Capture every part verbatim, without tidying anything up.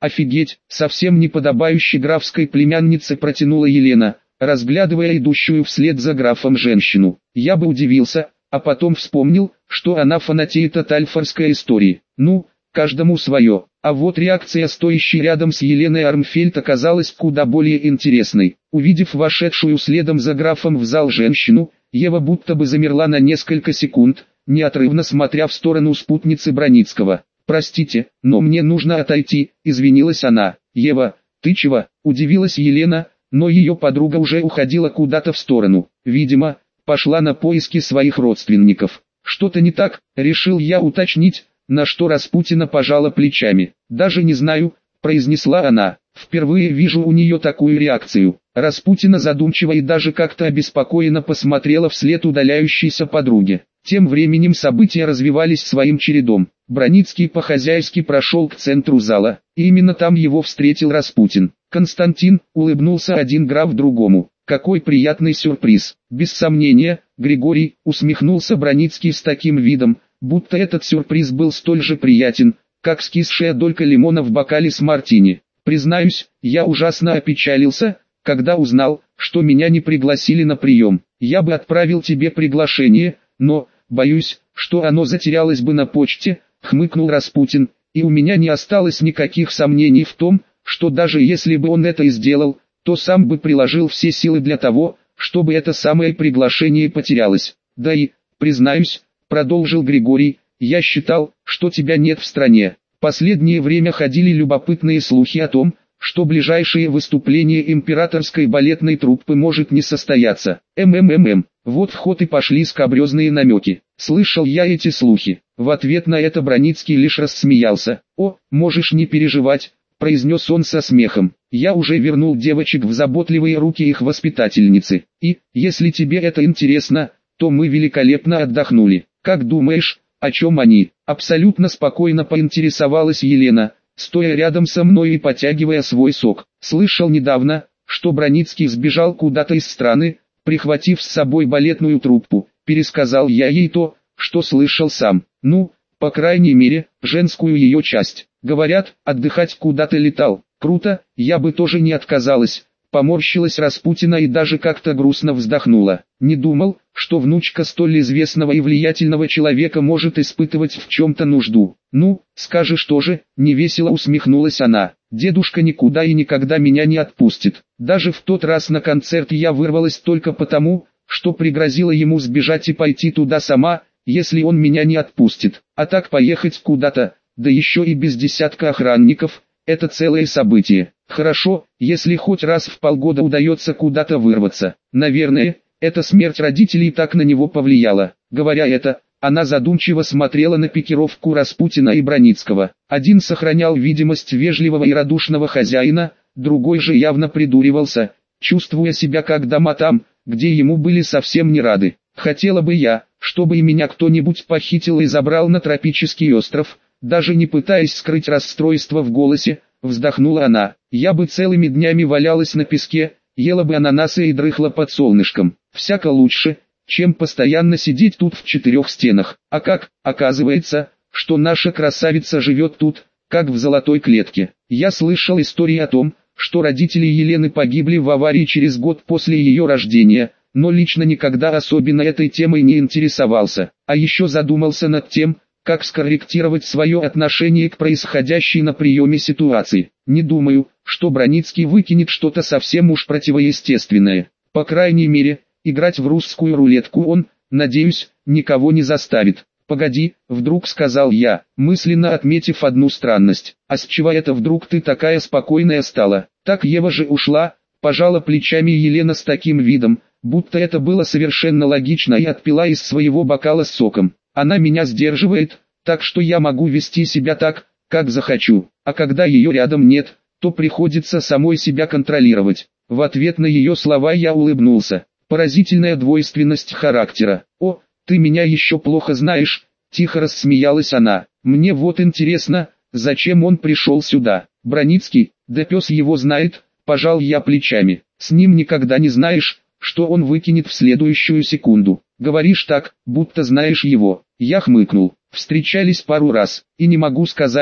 Офигеть, совсем неподобающей графской племяннице протянула Елена, разглядывая идущую вслед за графом женщину. Я бы удивился, а потом вспомнил, что она фанатеет от альфорской истории. Ну, каждому свое. А вот реакция стоящей рядом с Еленой Армфельд оказалась куда более интересной. Увидев вошедшую следом за графом в зал женщину, Ева будто бы замерла на несколько секунд, неотрывно смотря в сторону спутницы Броницкого. «Простите, но мне нужно отойти», — извинилась она. «Ева, ты чего?» — удивилась Елена, но ее подруга уже уходила куда-то в сторону. Видимо, пошла на поиски своих родственников. «Что-то не так?» — решил я уточнить, на что Распутина пожала плечами. «Даже не знаю», — произнесла она. «Впервые вижу у нее такую реакцию». Распутина задумчиво и даже как-то обеспокоенно посмотрела вслед удаляющейся подруге. Тем временем события развивались своим чередом. Броницкий по-хозяйски прошел к центру зала, и именно там его встретил Распутин. «Константин», — улыбнулся один граф другому. «Какой приятный сюрприз». «Без сомнения, Григорий», — усмехнулся Броницкий с таким видом, будто этот сюрприз был столь же приятен, как скисшая долька лимона в бокале с мартини. «Признаюсь, я ужасно опечалился, когда узнал, что меня не пригласили на прием. Я бы отправил тебе приглашение, но, боюсь, что оно затерялось бы на почте», — хмыкнул Распутин, «и у меня не осталось никаких сомнений в том, что даже если бы он это и сделал, то сам бы приложил все силы для того, чтобы это самое приглашение потерялось. Да и, признаюсь, — продолжил Григорий, — я считал, что тебя нет в стране. Последнее время ходили любопытные слухи о том, что ближайшее выступление императорской балетной труппы может не состояться. МММ. Вот в ход и пошли скабрезные намеки. Слышал я эти слухи. В ответ на это Броницкий лишь рассмеялся. «О, можешь не переживать», — произнес он со смехом. «Я уже вернул девочек в заботливые руки их воспитательницы. И, если тебе это интересно, то мы великолепно отдохнули. Как думаешь, о чем они?» Абсолютно спокойно поинтересовалась Елена, стоя рядом со мной и потягивая свой сок. «Слышал недавно, что Броницкий сбежал куда-то из страны, прихватив с собой балетную труппу», — пересказал я ей то, что слышал сам. «Ну, по крайней мере, женскую ее часть. Говорят, отдыхать куда-то летал. Круто, я бы тоже не отказалась». Поморщилась Распутина и даже как-то грустно вздохнула. «Не думал, что внучка столь известного и влиятельного человека может испытывать в чем-то нужду». «Ну, скажешь тоже», — невесело усмехнулась она. «Дедушка никуда и никогда меня не отпустит. Даже в тот раз на концерт я вырвалась только потому, что пригрозила ему сбежать и пойти туда сама, если он меня не отпустит. А так поехать куда-то, да еще и без десятка охранников, это целое событие. Хорошо, если хоть раз в полгода удается куда-то вырваться. Наверное, эта смерть родителей так на него повлияла». Говоря это, она задумчиво смотрела на пикировку Распутина и Броницкого. Один сохранял видимость вежливого и радушного хозяина, другой же явно придуривался, чувствуя себя как дома там, где ему были совсем не рады. «Хотела бы я, чтобы и меня кто-нибудь похитил и забрал на тропический остров», даже не пытаясь скрыть расстройство в голосе, вздохнула она. «Я бы целыми днями валялась на песке, ела бы ананасы и дрыхла под солнышком. Всяко лучше, чем постоянно сидеть тут в четырех стенах. А как, оказывается, что наша красавица живет тут, как в золотой клетке. Я слышал истории о том, что родители Елены погибли в аварии через год после ее рождения, но лично никогда особенно этой темой не интересовался. А еще задумался над тем, как скорректировать свое отношение к происходящей на приеме ситуации. Не думаю, что Броницкий выкинет что-то совсем уж противоестественное. По крайней мере, играть в русскую рулетку он, надеюсь, никого не заставит. «Погоди», — вдруг сказал я, мысленно отметив одну странность. «А с чего это вдруг ты такая спокойная стала?» «Так Ева же ушла», — пожала плечами Елена с таким видом, будто это было совершенно логично, и отпила из своего бокала с соком. «Она меня сдерживает, так что я могу вести себя так, как захочу, а когда ее рядом нет, то приходится самой себя контролировать». В ответ на ее слова я улыбнулся. Поразительная двойственность характера. «О, ты меня еще плохо знаешь», — тихо рассмеялась она. «Мне вот интересно, зачем он пришел сюда?» «Броницкий, да пес его знает», — пожал я плечами. «С ним никогда не знаешь, что он выкинет в следующую секунду. Говоришь так, будто знаешь его». Я хмыкнул. «Встречались пару раз, и не могу сказать,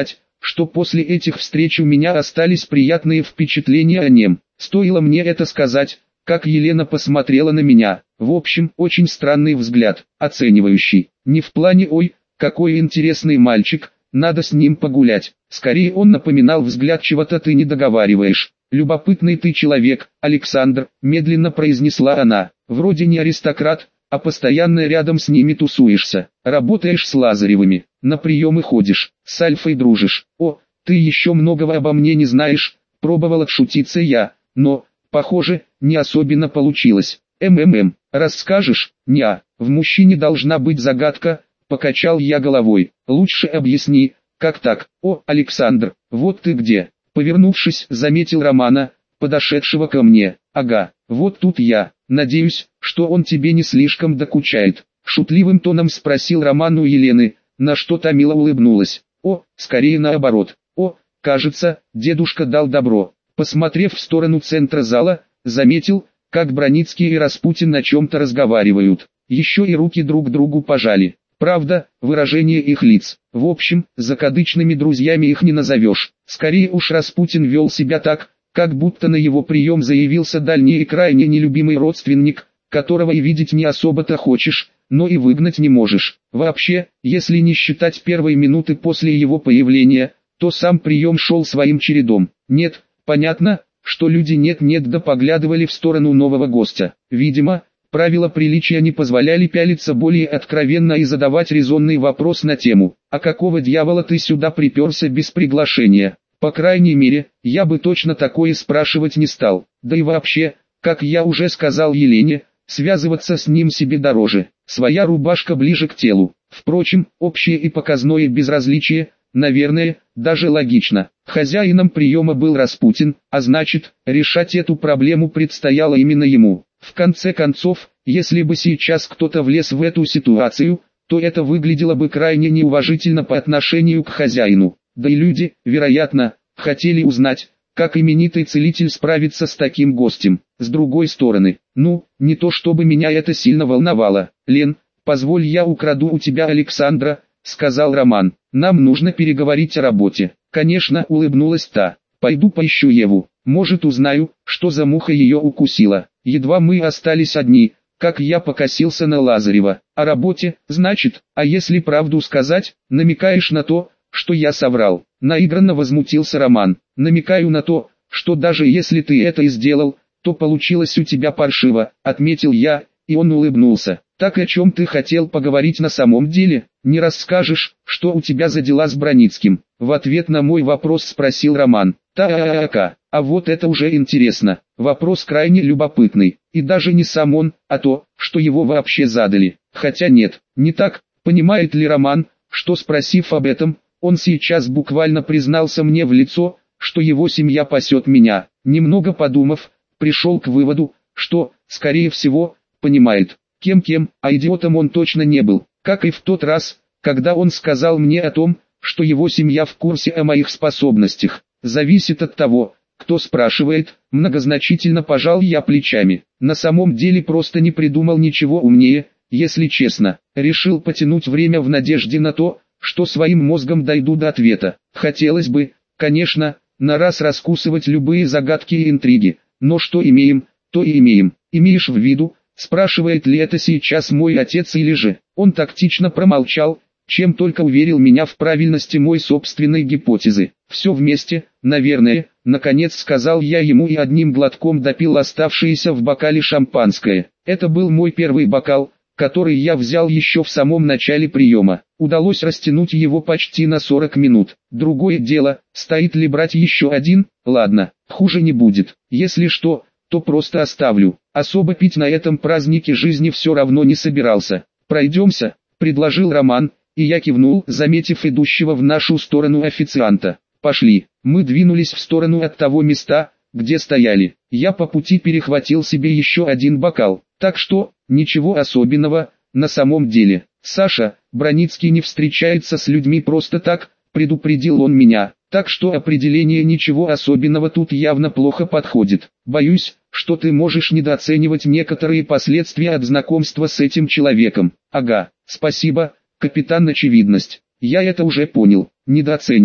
что после этих встреч у меня остались приятные впечатления о нем. Стоило мне это сказать, как Елена посмотрела на меня. В общем, очень странный взгляд, оценивающий. Не в плане «ой, какой интересный мальчик, надо с ним погулять». Скорее он напоминал взгляд «чего-то ты не договариваешь». «Любопытный ты человек, Александр», медленно произнесла она. «Вроде не аристократ, а постоянно рядом с ними тусуешься. Работаешь с Лазаревыми, на приемы ходишь, с Альфой дружишь. О, ты еще многого обо мне не знаешь», пробовала отшутиться я, но, похоже, не особенно получилось. «МММ, расскажешь?» «Неа, в мужчине должна быть загадка», покачал я головой. «Лучше объясни, как так?» «О, Александр, вот ты где!» Повернувшись, заметил Романа, подошедшего ко мне. «Ага, вот тут я. Надеюсь, что он тебе не слишком докучает». Шутливым тоном спросил Роман у Елены, на что та мило улыбнулась. «О, скорее наоборот. О, кажется, дедушка дал добро». Посмотрев в сторону центра зала, заметил, как Броницкий и Распутин о чем-то разговаривают. Еще и руки друг другу пожали. Правда, выражение их лиц. В общем, закадычными друзьями их не назовешь. Скорее уж Распутин вел себя так, как будто на его прием заявился дальний и крайне нелюбимый родственник, которого и видеть не особо-то хочешь, но и выгнать не можешь. Вообще, если не считать первой минуты после его появления, то сам прием шел своим чередом. Нет, понятно, что люди нет-нет да поглядывали в сторону нового гостя. Видимо, правила приличия не позволяли пялиться более откровенно и задавать резонный вопрос на тему: «А какого дьявола ты сюда приперся без приглашения?» По крайней мере, я бы точно такое спрашивать не стал. Да и вообще, как я уже сказал Елене, связываться с ним себе дороже. Своя рубашка ближе к телу. Впрочем, общее и показное безразличие, наверное, даже логично. Хозяином приема был Распутин, а значит, решать эту проблему предстояло именно ему. В конце концов, если бы сейчас кто-то влез в эту ситуацию, то это выглядело бы крайне неуважительно по отношению к хозяину. Да и люди, вероятно, хотели узнать, как именитый целитель справится с таким гостем. С другой стороны, ну, не то чтобы меня это сильно волновало. «Лен, позволь я украду у тебя Александра», — сказал Роман. «Нам нужно переговорить о работе». «Конечно», — улыбнулась та. «Пойду поищу Еву. Может, узнаю, что за муха ее укусила». Едва мы остались одни, как я покосился на Лазарева. «О работе, значит, а если правду сказать, намекаешь на то, что я соврал?» Наигранно возмутился Роман. «Намекаю на то, что даже если ты это и сделал, то получилось у тебя паршиво», отметил я, и он улыбнулся. «Так о чем ты хотел поговорить на самом деле? Не расскажешь, что у тебя за дела с Броницким?» В ответ на мой вопрос спросил Роман. «Та-а-а-а-ка, а вот это уже интересно. Вопрос крайне любопытный. И даже не сам он, а то, что его вообще задали. Хотя нет, не так. Понимает ли Роман, что спросив об этом, он сейчас буквально признался мне в лицо, что его семья пасет меня?» Немного подумав, пришел к выводу, что, скорее всего, понимает. Кем-кем, а идиотом он точно не был. Как и в тот раз, когда он сказал мне о том, что его семья в курсе о моих способностях. Зависит от того, кто спрашивает, многозначительно пожал я плечами. На самом деле просто не придумал ничего умнее, если честно. Решил потянуть время в надежде на то, что своим мозгом дойду до ответа. Хотелось бы, конечно, на раз раскусывать любые загадки и интриги, но что имеем, то и имеем. «Имеешь в виду, спрашивает ли это сейчас мой отец или же?» Он тактично промолчал, чем только уверил меня в правильности моей собственной гипотезы. «Все вместе, наверное», наконец сказал я ему и одним глотком допил оставшееся в бокале шампанское. Это был мой первый бокал, который я взял еще в самом начале приема. Удалось растянуть его почти на сорок минут. Другое дело, стоит ли брать еще один? Ладно, хуже не будет. Если что, то просто оставлю. Особо пить на этом празднике жизни все равно не собирался. «Пройдемся», — предложил Роман, и я кивнул, заметив идущего в нашу сторону официанта. «Пошли». Мы двинулись в сторону от того места, где стояли. Я по пути перехватил себе еще один бокал. Так что, ничего особенного, на самом деле. «Саша, Броницкий не встречается с людьми просто так», предупредил он меня. Так что определение «ничего особенного» тут явно плохо подходит. Боюсь, что ты можешь недооценивать некоторые последствия от знакомства с этим человеком. Ага, спасибо, капитан Очевидность. Я это уже понял. Недооценивать.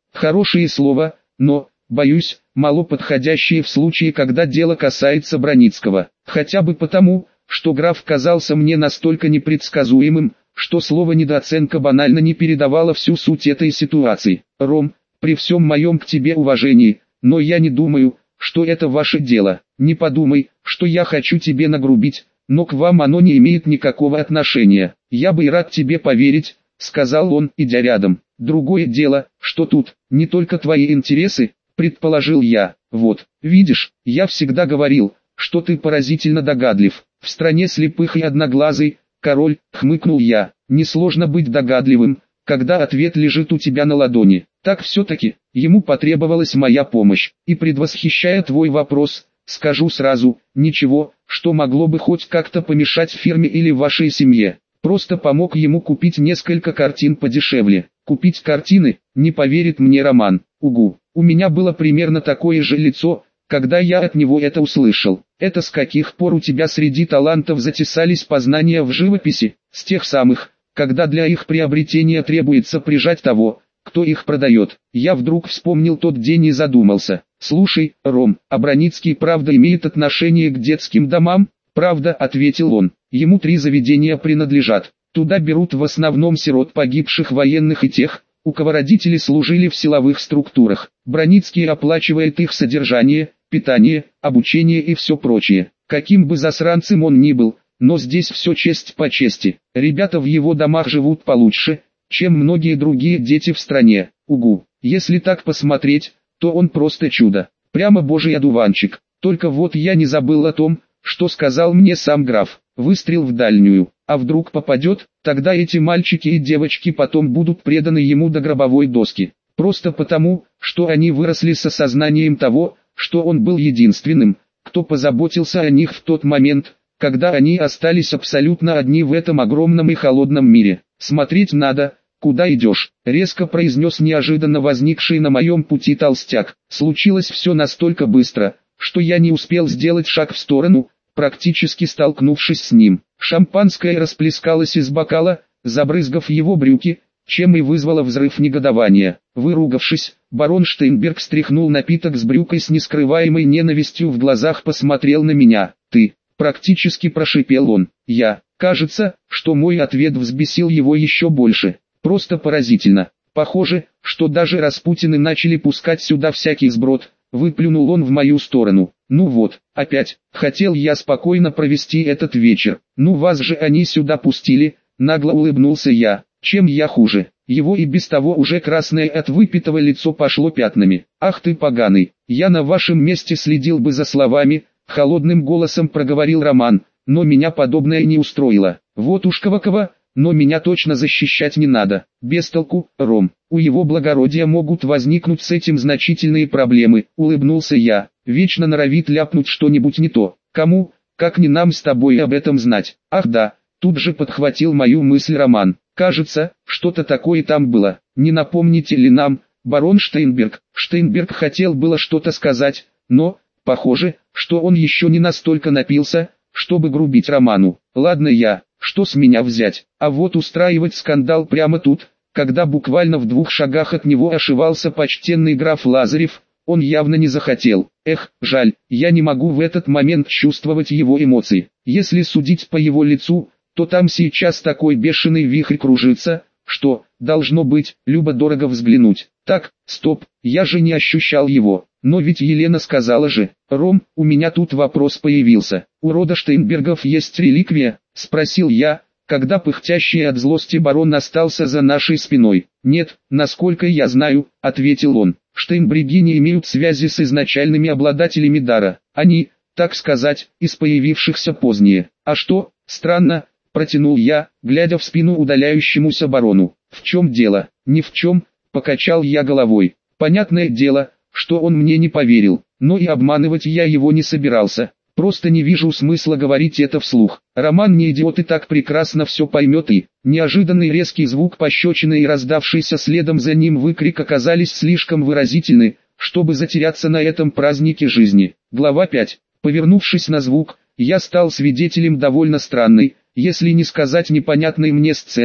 Хорошее слово, но, боюсь, мало подходящее в случае, когда дело касается Броницкого. Хотя бы потому, что граф казался мне настолько непредсказуемым, что слово «недооценка» банально не передавало всю суть этой ситуации. Ром, при всем моем к тебе уважении, но я не думаю, что это ваше дело. Не подумай, что я хочу тебе нагрубить, но к вам оно не имеет никакого отношения. Я бы и рад тебе поверить, сказал он, идя рядом. Другое дело, что тут не только твои интересы, предположил я. Вот, видишь, я всегда говорил, что ты поразительно догадлив. В стране слепых и одноглазый, король, хмыкнул я. Несложно быть догадливым, когда ответ лежит у тебя на ладони. Так все-таки, ему потребовалась моя помощь. И предвосхищая твой вопрос, скажу сразу, ничего, что могло бы хоть как-то помешать фирме или вашей семье. Просто помог ему купить несколько картин подешевле. Купить картины, не поверит мне Роман. Угу, у меня было примерно такое же лицо, когда я от него это услышал. Это с каких пор у тебя среди талантов затесались познания в живописи? С тех самых, когда для их приобретения требуется прижать того, кто их продает. Я вдруг вспомнил тот день и задумался. Слушай, Ром, а Броницкий правда имеет отношение к детским домам? Правда, ответил он. Ему три заведения принадлежат. Туда берут в основном сирот погибших военных и тех, у кого родители служили в силовых структурах. Броницкий оплачивает их содержание, питание, обучение и все прочее. Каким бы засранцем он ни был, но здесь все честь по чести. Ребята в его домах живут получше, чем многие другие дети в стране. Угу. Если так посмотреть, то он просто чудо. Прямо божий одуванчик. Только вот я не забыл о том, что сказал мне сам граф. Выстрел в дальнюю. А вдруг попадет, тогда эти мальчики и девочки потом будут преданы ему до гробовой доски. Просто потому, что они выросли с осознанием того, что он был единственным, кто позаботился о них в тот момент, когда они остались абсолютно одни в этом огромном и холодном мире. «Смотреть надо, куда идешь», — резко произнес неожиданно возникший на моем пути толстяк. Случилось все настолько быстро, что я не успел сделать шаг в сторону, практически столкнувшись с ним. Шампанское расплескалось из бокала, забрызгав его брюки, чем и вызвало взрыв негодования. Выругавшись, барон Штейнберг стряхнул напиток с брюк и с нескрываемой ненавистью в глазах посмотрел на меня. «Ты», — практически прошипел он. Я, кажется, что мой ответ взбесил его еще больше. Просто поразительно. Похоже, что даже распутины начали пускать сюда всякий сброд. Выплюнул он в мою сторону. Ну вот, опять, хотел я спокойно провести этот вечер. Ну вас же они сюда пустили, нагло улыбнулся я. Чем я хуже? Его и без того уже красное от выпитого лицо пошло пятнами. Ах ты поганый, я на вашем месте следил бы за словами, холодным голосом проговорил Роман, но меня подобное не устроило. Вот уж кого-кого, но меня точно защищать не надо. Без толку, Ром, у его благородия могут возникнуть с этим значительные проблемы, улыбнулся я. Вечно норовит ляпнуть что-нибудь не то. Кому, как не нам с тобой об этом знать? Ах да, тут же подхватил мою мысль Роман. Кажется, что-то такое там было. Не напомните ли нам, барон Штейнберг? Штейнберг хотел было что-то сказать, но, похоже, что он еще не настолько напился, чтобы грубить Роману. Ладно я, что с меня взять? А вот устраивать скандал прямо тут, когда буквально в двух шагах от него ошивался почтенный граф Лазарев, он явно не захотел. Эх, жаль, я не могу в этот момент чувствовать его эмоции. Если судить по его лицу, то там сейчас такой бешеный вихрь кружится, что, должно быть, любо-дорого взглянуть. Так, стоп, я же не ощущал его. Но ведь Елена сказала же. Ром, у меня тут вопрос появился. У рода Штейнбергов есть реликвия? Спросил я, когда пыхтящий от злости барон остался за нашей спиной. Нет, насколько я знаю, ответил он. Штейнберги не имеют связи с изначальными обладателями дара. Они, так сказать, из появившихся позднее. А что, странно, протянул я, глядя в спину удаляющемуся барону. В чем дело? Ни в чем, покачал я головой. Понятное дело, что он мне не поверил, но и обманывать я его не собирался. Просто не вижу смысла говорить это вслух. Роман не идиот и так прекрасно все поймет, и неожиданный резкий звук пощечины и раздавшийся следом за ним выкрик оказались слишком выразительны, чтобы затеряться на этом празднике жизни. Глава пять. Повернувшись на звук, я стал свидетелем довольно странной, если не сказать непонятной мне сцены.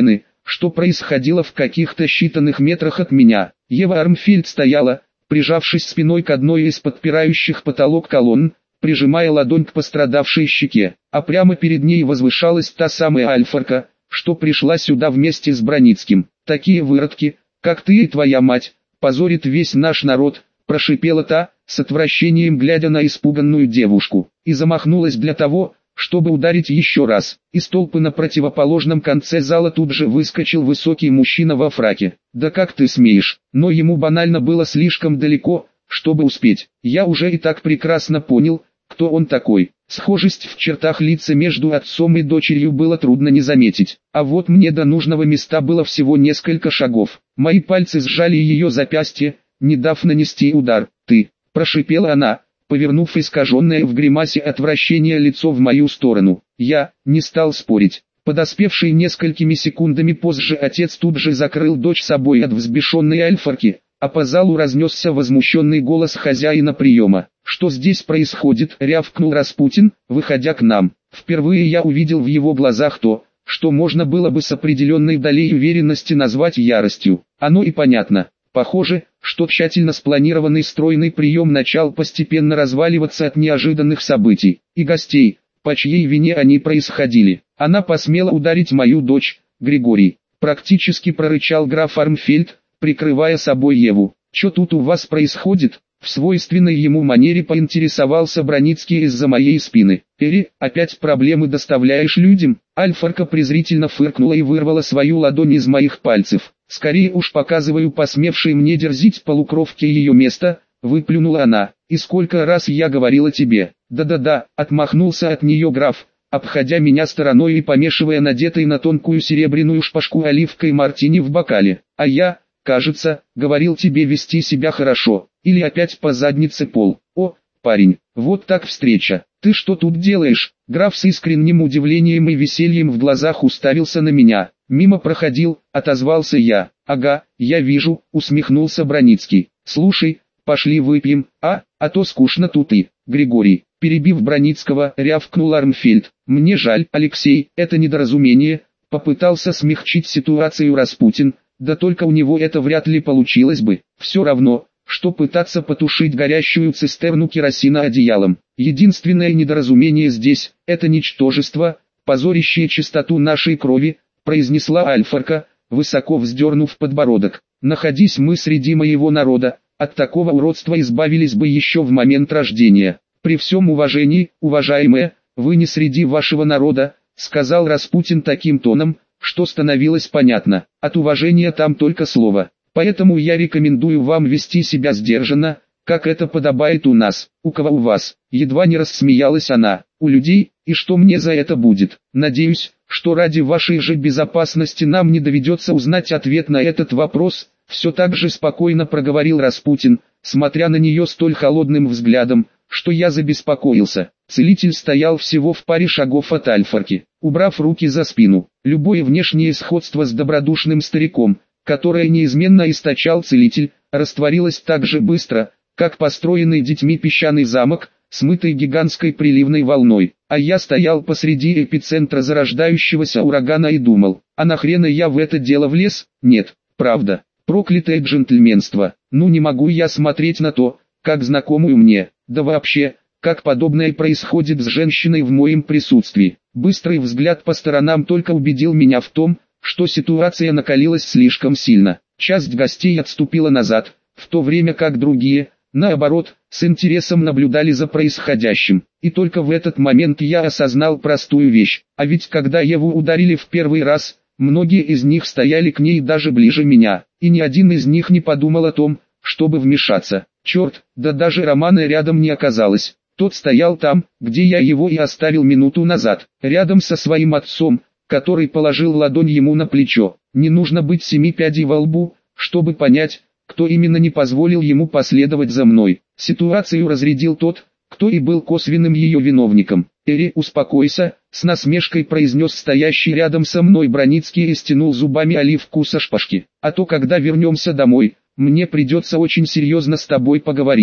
что происходило в каких-то считанных метрах от меня. Ева Армфельд стояла, прижавшись спиной к одной из подпирающих потолок колонн, прижимая ладонь к пострадавшей щеке, а прямо перед ней возвышалась та самая Альфарка, что пришла сюда вместе с Броницким. «Такие выродки, как ты и твоя мать, позорит весь наш народ», прошипела та, с отвращением глядя на испуганную девушку, и замахнулась для того, чтобы ударить еще раз. Из толпы на противоположном конце зала тут же выскочил высокий мужчина во фраке. «Да как ты смеешь?» Но ему банально было слишком далеко, чтобы успеть. Я уже и так прекрасно понял, кто он такой. Схожесть в чертах лица между отцом и дочерью было трудно не заметить. А вот мне до нужного места было всего несколько шагов. Мои пальцы сжали ее запястье, не дав нанести удар. «Ты!» – прошипела она, повернув искаженное в гримасе отвращения лицо в мою сторону. Я не стал спорить. Подоспевший несколькими секундами позже отец тут же закрыл дочь собой от взбешенной Альфарки, а по залу разнесся возмущенный голос хозяина приема. «Что здесь происходит?» – рявкнул Распутин, выходя к нам. Впервые я увидел в его глазах то, что можно было бы с определенной долей уверенности назвать яростью. Оно и понятно. Похоже, что тщательно спланированный стройный прием начал постепенно разваливаться от неожиданных событий и гостей, по чьей вине они происходили. Она посмела ударить мою дочь, Григорий. Практически прорычал граф Армфельд, прикрывая собой Еву. «Что тут у вас происходит?» В свойственной ему манере поинтересовался Броницкий из-за моей спины. «Эри, опять проблемы доставляешь людям?» Альфарка презрительно фыркнула и вырвала свою ладонь из моих пальцев. «Скорее уж показываю посмевшей мне дерзить полукровке ее место», выплюнула она. «И сколько раз я говорила тебе?» «Да-да-да», отмахнулся от нее граф, обходя меня стороной и помешивая надетой на тонкую серебряную шпажку оливкой мартини в бокале. «А я, кажется, говорил тебе вести себя хорошо, или опять по заднице пол. О, парень, вот так встреча. Ты что тут делаешь?» Граф с искренним удивлением и весельем в глазах уставился на меня. «Мимо проходил», отозвался я. «Ага, я вижу», усмехнулся Броницкий. «Слушай, пошли выпьем, а, а то скучно тут и...» «Григорий», перебив Броницкого, рявкнул Армфельд. «Мне жаль, Алексей, это недоразумение», попытался смягчить ситуацию Распутин, да только у него это вряд ли получилось бы. Все равно, что пытаться потушить горящую цистерну керосина одеялом. Единственное недоразумение здесь – это ничтожество, позорящее чистоту нашей крови, произнесла Альфарка, высоко вздернув подбородок. «Находись мы среди моего народа, от такого уродства избавились бы еще в момент рождения. При всем уважении, уважаемые, вы не среди вашего народа», сказал Распутин таким тоном, что становилось понятно. От уважения там только слово. «Поэтому я рекомендую вам вести себя сдержанно, как это подобает у нас». «У кого у вас?» Едва не рассмеялась она. «У людей, и что мне за это будет?» «Надеюсь, что ради вашей же безопасности нам не доведется узнать ответ на этот вопрос», все так же спокойно проговорил Распутин, смотря на нее столь холодным взглядом, что я забеспокоился. Целитель стоял всего в паре шагов от Альфарки, убрав руки за спину. Любое внешнее сходство с добродушным стариком, которое неизменно источал целитель, растворилось так же быстро, как построенный детьми песчаный замок, смытый гигантской приливной волной. А я стоял посреди эпицентра зарождающегося урагана и думал, а нахрена я в это дело влез? Нет, правда. Проклятое джентльменство. Ну не могу я смотреть на то, как знакомую мне, да вообще, как подобное происходит с женщиной в моем присутствии. Быстрый взгляд по сторонам только убедил меня в том, что ситуация накалилась слишком сильно. Часть гостей отступила назад, в то время как другие, наоборот, с интересом наблюдали за происходящим. И только в этот момент я осознал простую вещь. А ведь когда Еву ударили в первый раз, многие из них стояли к ней даже ближе меня, и ни один из них не подумал о том, чтобы вмешаться. Черт, да даже Романа рядом не оказалось. Тот стоял там, где я его и оставил минуту назад, рядом со своим отцом, который положил ладонь ему на плечо. Не нужно быть семи пядей во лбу, чтобы понять, кто именно не позволил ему последовать за мной. Ситуацию разрядил тот, кто и был косвенным ее виновником. «Эри, успокойся», с насмешкой произнес стоящий рядом со мной Броницкий и стянул зубами оливку со шпажки. «А то когда вернемся домой, мне придется очень серьезно с тобой поговорить».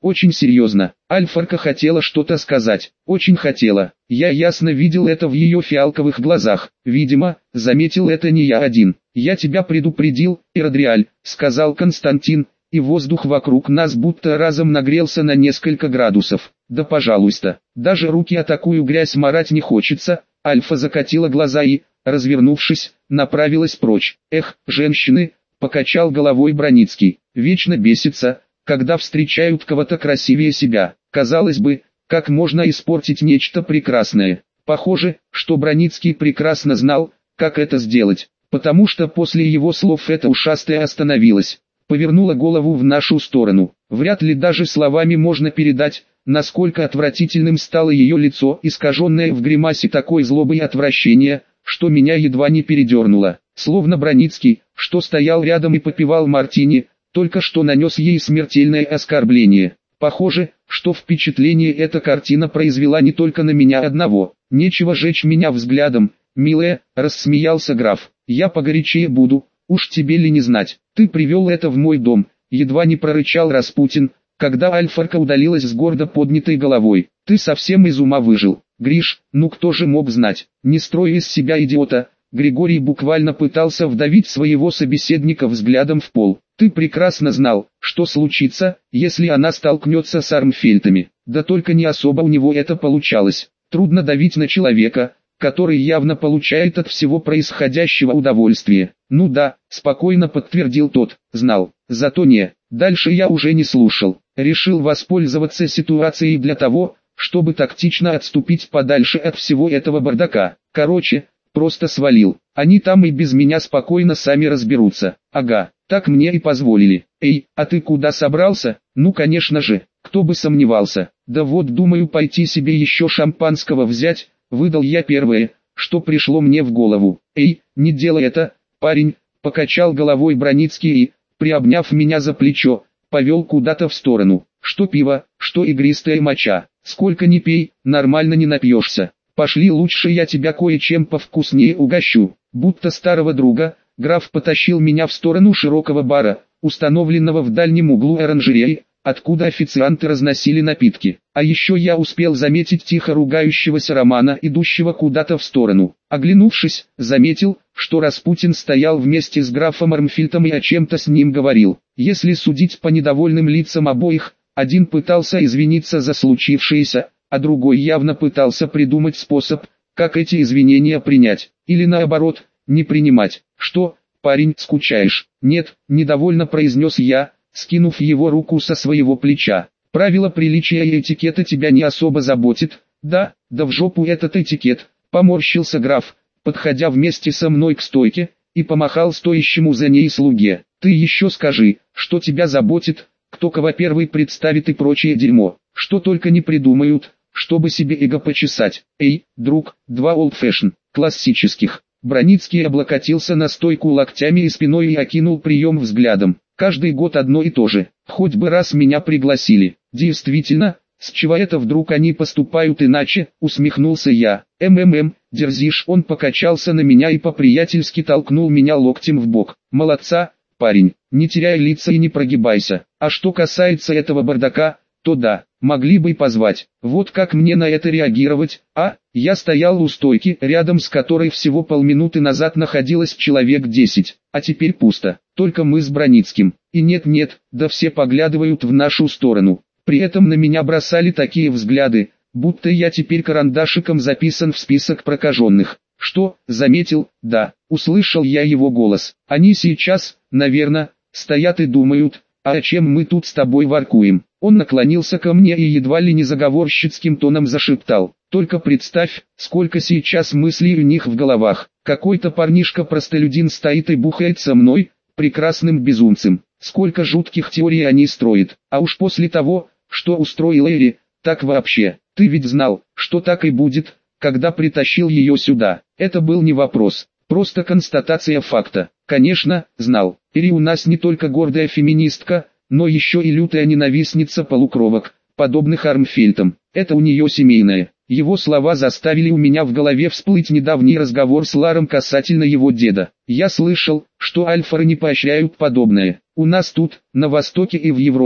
очень серьезно. Альфарка хотела что-то сказать, очень хотела. Я ясно видел это в ее фиалковых глазах. Видимо, заметил это не я один. «Я тебя предупредил, Иродриаль», — сказал Константин, и воздух вокруг нас будто разом нагрелся на несколько градусов. «Да пожалуйста, даже руки о такую грязь марать не хочется». Альфа закатила глаза и, развернувшись, направилась прочь. «Эх, женщины», — покачал головой Броницкий, — «вечно бесится, когда встречают кого-то красивее себя. Казалось бы, как можно испортить нечто прекрасное». Похоже, что Броницкий прекрасно знал, как это сделать, потому что после его слов эта ушастая остановилась, повернула голову в нашу сторону. Вряд ли даже словами можно передать, насколько отвратительным стало ее лицо, искаженное в гримасе такой злобы и отвращения, что меня едва не передернуло. Словно Броницкий, что стоял рядом и попивал мартини, только что нанес ей смертельное оскорбление. Похоже, что впечатление эта картина произвела не только на меня одного. «Нечего жечь меня взглядом, милая», — рассмеялся граф. «Я погорячее буду, уж тебе ли не знать. Ты привел это в мой дом», — едва не прорычал Распутин, когда Альфарка удалилась с гордо поднятой головой. «Ты совсем из ума выжил, Гриш, ну кто же мог знать?» Не строя из себя идиота, Григорий буквально пытался вдавить своего собеседника взглядом в пол. «Ты прекрасно знал, что случится, если она столкнется с Армфельтами. Да только не особо у него это получалось. Трудно давить на человека, который явно получает от всего происходящего удовольствие». «Ну да», — спокойно подтвердил тот, — «знал. Зато не». Дальше я уже не слушал. Решил воспользоваться ситуацией для того, чтобы тактично отступить подальше от всего этого бардака. Короче, просто свалил. Они там и без меня спокойно сами разберутся. Ага, так мне и позволили. «Эй, а ты куда собрался?» «Ну конечно же, кто бы сомневался. Да вот думаю пойти себе еще шампанского взять», — выдал я первое, что пришло мне в голову. «Эй, не делай это, парень», — покачал головой Броницкий и, приобняв меня за плечо, повел куда-то в сторону. «Что пиво, что игристая моча, сколько ни пей, нормально не напьешься. Пошли, лучше я тебя кое-чем повкуснее угощу». Будто старого друга, граф потащил меня в сторону широкого бара, установленного в дальнем углу оранжереи, откуда официанты разносили напитки. А еще я успел заметить тихо ругающегося Романа, идущего куда-то в сторону. Оглянувшись, заметил, что Распутин стоял вместе с графом Армфильтом и о чем-то с ним говорил. Если судить по недовольным лицам обоих, один пытался извиниться за случившееся, а другой явно пытался придумать способ, как эти извинения принять, или наоборот, не принимать. «Что, парень, скучаешь?» «Нет», — недовольно произнес я, скинув его руку со своего плеча. «Правила приличия и этикета тебя не особо заботит?» «Да, да в жопу этот этикет», — поморщился граф, подходя вместе со мной к стойке, и помахал стоящему за ней слуге. «Ты еще скажи, что тебя заботит, кто кого первый представит и прочее дерьмо, что только не придумают, чтобы себе эго почесать. Эй, друг, два олдфэшн, классических». Броницкий облокотился на стойку локтями и спиной и окинул прием взглядом. «Каждый год одно и то же, хоть бы раз меня пригласили». «Действительно, с чего это вдруг они поступают иначе?» — усмехнулся я. «МММ, дерзишь?» Он покачался на меня и по-приятельски толкнул меня локтем в бок. «Молодца, парень, не теряй лица и не прогибайся. А что касается этого бардака, то да, могли бы и позвать. Вот как мне на это реагировать, а?» Я стоял у стойки, рядом с которой всего полминуты назад находилось человек десять, а теперь пусто, только мы с Броницким. И нет-нет, да все поглядывают в нашу сторону. При этом на меня бросали такие взгляды, будто я теперь карандашиком записан в список прокаженных. «Что?» — заметил, да, услышал я его голос. «Они сейчас, наверное, стоят и думают, а о чем мы тут с тобой воркуем?» Он наклонился ко мне и едва ли не заговорщицким тоном зашептал. «Только представь, сколько сейчас мыслей у них в головах. Какой-то парнишка-простолюдин стоит и бухает со мной, прекрасным безумцем. Сколько жутких теорий они строят. А уж после того, что устроил Эри, так вообще. Ты ведь знал, что так и будет, когда притащил ее сюда». Это был не вопрос, просто констатация факта. Конечно, знал. Эри у нас не только гордая феминистка, но еще и лютая ненавистница полукровок, подобных Армфельтам. Это у нее семейное. Его слова заставили у меня в голове всплыть недавний разговор с Ларом касательно его деда. Я слышал, что альфары не поощряют подобное. У нас тут, на Востоке и в Европе,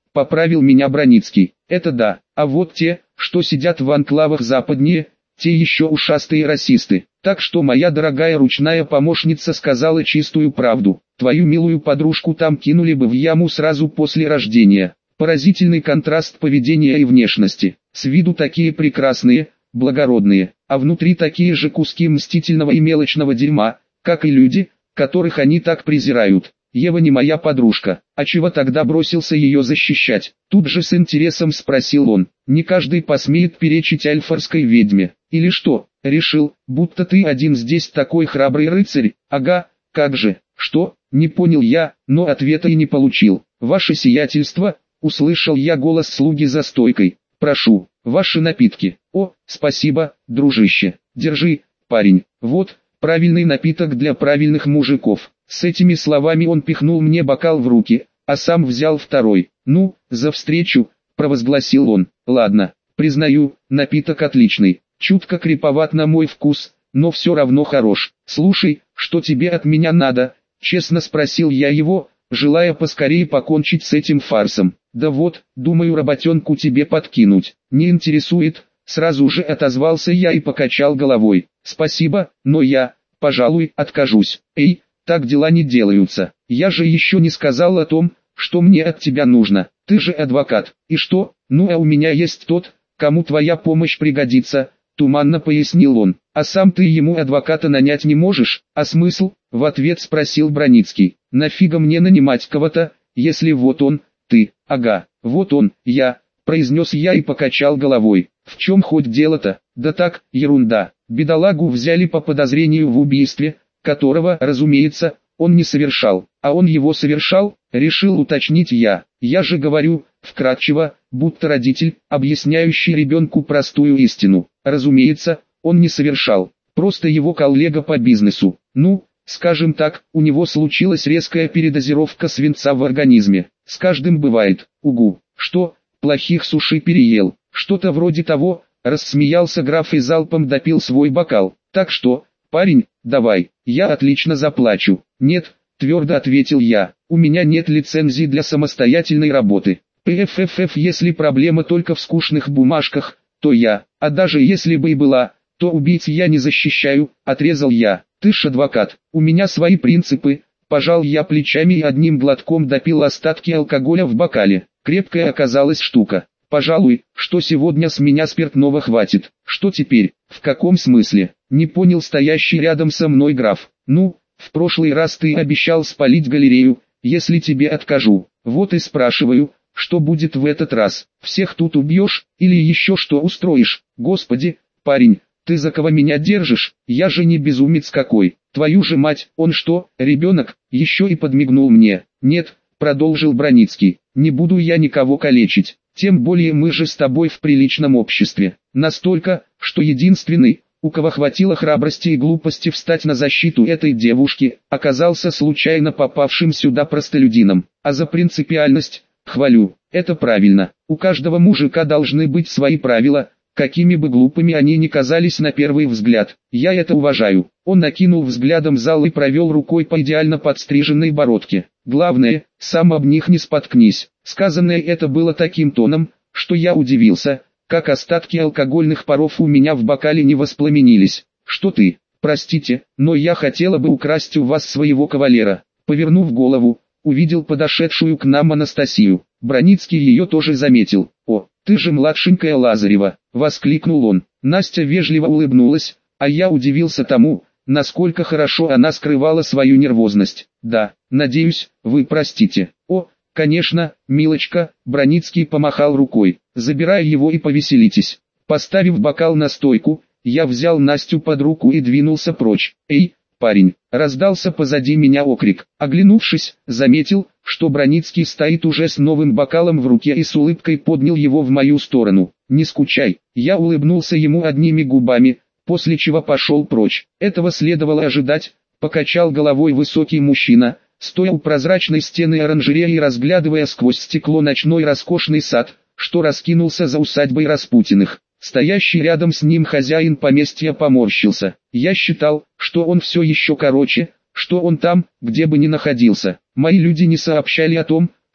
поправил меня Броницкий. Это да, а вот те, что сидят в анклавах западнее, те еще ушастые расисты. Так что моя дорогая ручная помощница сказала чистую правду. Твою милую подружку там кинули бы в яму сразу после рождения. Поразительный контраст поведения и внешности. С виду такие прекрасные, благородные, а внутри такие же куски мстительного и мелочного дерьма, как и люди, которых они так презирают. Ева не моя подружка, а чего тогда бросился ее защищать? Тут же с интересом спросил он. Не каждый посмеет перечить альфарской ведьме. Или что, решил, будто ты один здесь такой храбрый рыцарь? Ага, как же, что? Не понял я, но ответа и не получил. Ваше сиятельство, услышал я голос слуги за стойкой. Прошу, ваши напитки. О, спасибо, дружище. Держи, парень. Вот, правильный напиток для правильных мужиков. С этими словами он пихнул мне бокал в руки, а сам взял второй. Ну, за встречу, провозгласил он. Ладно, признаю, напиток отличный. Чутко криповат на мой вкус, но все равно хорош. Слушай, что тебе от меня надо? Честно спросил я его, желая поскорее покончить с этим фарсом. Да вот, думаю работенку тебе подкинуть. Не интересует? Сразу же отозвался я и покачал головой. Спасибо, но я, пожалуй, откажусь. Эй, так дела не делаются. Я же еще не сказал о том, что мне от тебя нужно. Ты же адвокат. И что? Ну а у меня есть тот, кому твоя помощь пригодится, туманно пояснил он. А сам ты ему адвоката нанять не можешь? А смысл? В ответ спросил Броницкий. Нафига мне нанимать кого-то, если вот он, ты, ага, вот он, я, произнес я и покачал головой. В чем хоть дело-то? Да так, ерунда. Бедолагу взяли по подозрению в убийстве, которого, разумеется, он не совершал. А он его совершал, решил уточнить я. Я же говорю, вкратчиво, будто родитель, объясняющий ребенку простую истину. Разумеется, он не совершал, просто его коллега по бизнесу. Ну, скажем так, у него случилась резкая передозировка свинца в организме. С каждым бывает. Угу. Что, плохих суши переел? Что-то вроде того, рассмеялся граф и залпом допил свой бокал. Так что, парень, давай, я отлично заплачу. Нет, твердо ответил я, у меня нет лицензии для самостоятельной работы. ПФФФ, если проблема только в скучных бумажках, то я, а даже если бы и была, то убийц я не защищаю, отрезал я. Ты ж адвокат, у меня свои принципы. Пожал я плечами и одним глотком допил остатки алкоголя в бокале. Крепкая оказалась штука. Пожалуй, что сегодня с меня спиртного хватит. Что теперь? В каком смысле? Не понял стоящий рядом со мной граф. Ну, в прошлый раз ты обещал спалить галерею, если тебе откажу. Вот и спрашиваю, что будет в этот раз? Всех тут убьешь, или еще что устроишь? Господи, парень, ты за кого меня держишь? Я же не безумец какой. Твою же мать, он что, ребенок? Еще и подмигнул мне. Нет, продолжил Броницкий, не буду я никого калечить. Тем более мы же с тобой в приличном обществе. Настолько, что единственный, у кого хватило храбрости и глупости встать на защиту этой девушки, оказался случайно попавшим сюда простолюдином. А за принципиальность, хвалю, это правильно. У каждого мужика должны быть свои правила, какими бы глупыми они ни казались на первый взгляд. Я это уважаю. Он накинул взглядом зал и провел рукой по идеально подстриженной бородке. Главное, сам об них не споткнись. Сказанное это было таким тоном, что я удивился, как остатки алкогольных паров у меня в бокале не воспламенились. Что ты? Простите, но я хотела бы украсть у вас своего кавалера. Повернув голову, увидел подошедшую к нам Анастасию. Броницкий ее тоже заметил. О, ты же младшенькая Лазарева, воскликнул он. Настя вежливо улыбнулась, а я удивился тому, насколько хорошо она скрывала свою нервозность. Да, надеюсь, вы простите. О, конечно, милочка, Броницкий помахал рукой. Забирай его и повеселитесь. Поставив бокал на стойку, я взял Настю под руку и двинулся прочь. Эй, парень, раздался позади меня окрик. Оглянувшись, заметил, что Броницкий стоит уже с новым бокалом в руке и с улыбкой поднял его в мою сторону. Не скучай, я улыбнулся ему одними губами, после чего пошел прочь. Этого следовало ожидать, покачал головой высокий мужчина, стоя у прозрачной стены оранжереи и разглядывая сквозь стекло ночной роскошный сад, что раскинулся за усадьбой Распутиных. Стоящий рядом с ним хозяин поместья поморщился. Я считал, что он все еще короче, что он там, где бы ни находился. Мои люди не сообщали о том,